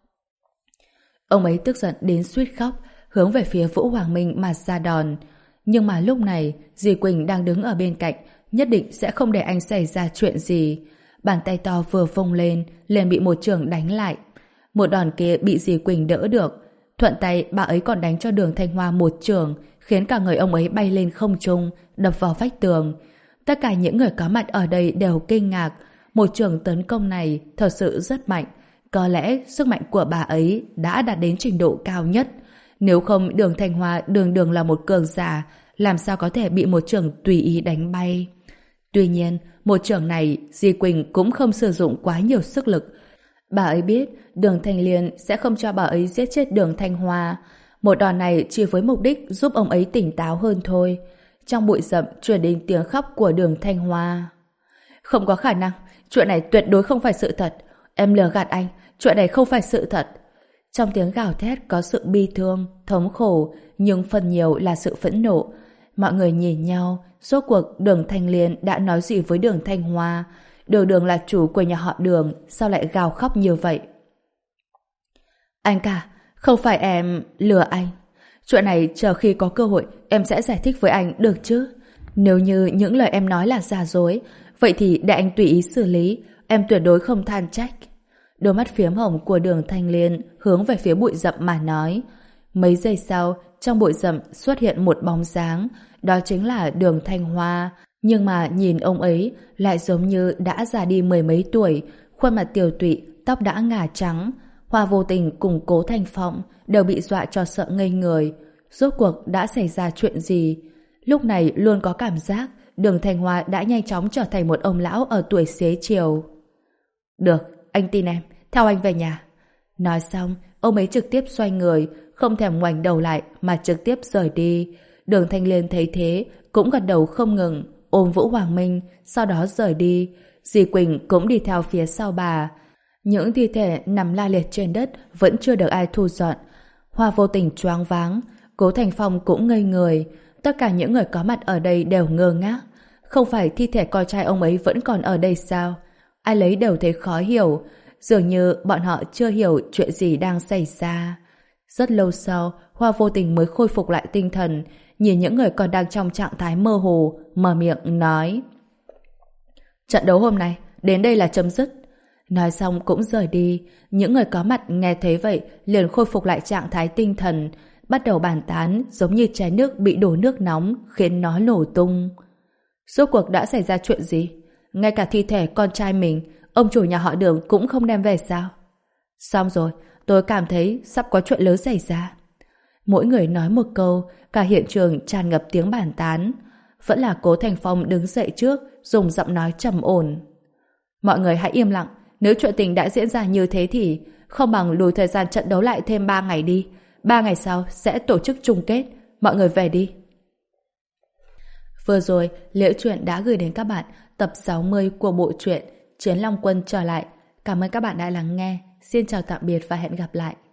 Ông ấy tức giận đến suýt khóc, hướng về phía Vũ Hoàng Minh mà ra đòn. Nhưng mà lúc này, dì Quỳnh đang đứng ở bên cạnh, nhất định sẽ không để anh xảy ra chuyện gì. Bàn tay to vừa vung lên, liền bị một chưởng đánh lại. Một đòn kia bị dì Quỳnh đỡ được. Thuận tay bà ấy còn đánh cho Đường Thanh Hoa một chưởng, khiến cả người ông ấy bay lên không trung, đập vào vách tường. Tất cả những người có mặt ở đây đều kinh ngạc. Một chưởng tấn công này thật sự rất mạnh. Có lẽ sức mạnh của bà ấy đã đạt đến trình độ cao nhất. Nếu không, Đường Thanh Hoa đường đường là một cường giả, làm sao có thể bị một chưởng tùy ý đánh bay. Tuy nhiên, một chưởng này Di Quỳnh cũng không sử dụng quá nhiều sức lực. Bà ấy biết Đường Thanh Liên sẽ không cho bà ấy giết chết Đường Thanh Hoa. Một đòn này chỉ với mục đích giúp ông ấy tỉnh táo hơn thôi. Trong bụi rậm truyền đến tiếng khóc của Đường Thanh Hoa. Không có khả năng, chuyện này tuyệt đối không phải sự thật. Em lừa gạt anh, chuyện này không phải sự thật. Trong tiếng gào thét có sự bi thương, thống khổ, nhưng phần nhiều là sự phẫn nộ. Mọi người nhìn nhau, rốt cuộc Đường Thanh Liên đã nói gì với Đường Thanh Hoa? Đường Đường là chủ của nhà họ Đường, sao lại gào khóc như vậy? Anh cả, không phải em lừa anh. Chuyện này chờ khi có cơ hội em sẽ giải thích với anh được chứ? Nếu như những lời em nói là giả dối, vậy thì để anh tùy ý xử lý, em tuyệt đối không than trách. Đôi mắt phiếm hồng của Đường Thanh Liên hướng về phía bụi rậm mà nói. Mấy giây sau, trong bụi rậm xuất hiện một bóng dáng, đó chính là Đường Thanh Hoa. Nhưng mà nhìn ông ấy lại giống như đã già đi mười mấy tuổi, khuôn mặt tiều tụy, tóc đã ngả trắng. Hoa Vô Tình cùng Cố Thành Phong đều bị dọa cho sợ ngây người. Rốt cuộc đã xảy ra chuyện gì? Lúc này luôn có cảm giác Đường Thanh Hoa đã nhanh chóng trở thành một ông lão ở tuổi xế chiều. Được, anh tin em, theo anh về nhà. Nói xong, ông ấy trực tiếp xoay người, không thèm ngoảnh đầu lại mà trực tiếp rời đi. Đường Thanh Liên thấy thế, cũng gật đầu không ngừng, ôm Vũ Hoàng Minh, sau đó rời đi. Di Quỳnh cũng đi theo phía sau bà. Những thi thể nằm la liệt trên đất vẫn chưa được ai thu dọn. Hoa Vô Tình choáng váng, Cố Thành Phong cũng ngây người. Tất cả những người có mặt ở đây đều ngơ ngác. Không phải thi thể con trai ông ấy vẫn còn ở đây sao? Ai lấy đều thấy khó hiểu. Dường như bọn họ chưa hiểu chuyện gì đang xảy ra. Rất lâu sau, Hoa Vô Tình mới khôi phục lại tinh thần, nhìn những người còn đang trong trạng thái mơ hồ, mở miệng nói: trận đấu hôm nay đến đây là chấm dứt. Nói xong cũng rời đi. Những người có mặt nghe thấy vậy liền khôi phục lại trạng thái tinh thần, bắt đầu bàn tán giống như chai nước bị đổ nước nóng khiến nó nổ tung. Rốt cuộc đã xảy ra chuyện gì? Ngay cả thi thể con trai mình, ông chủ nhà họ Đường cũng không đem về sao? Xong rồi, tôi cảm thấy sắp có chuyện lớn xảy ra. Mỗi người nói một câu, cả hiện trường tràn ngập tiếng bàn tán. Vẫn là Cố Thành Phong đứng dậy trước, dùng giọng nói trầm ổn: mọi người hãy im lặng. Nếu chuyện tình đã diễn ra như thế thì không bằng lùi thời gian trận đấu lại thêm ba ngày đi. Ba ngày sau sẽ tổ chức chung kết. Mọi người về đi. Vừa rồi, Liễu Chuyện đã gửi đến các bạn tập sáu mươi của bộ truyện Chiến Long Quân trở lại. Cảm ơn các bạn đã lắng nghe. Xin chào tạm biệt và hẹn gặp lại.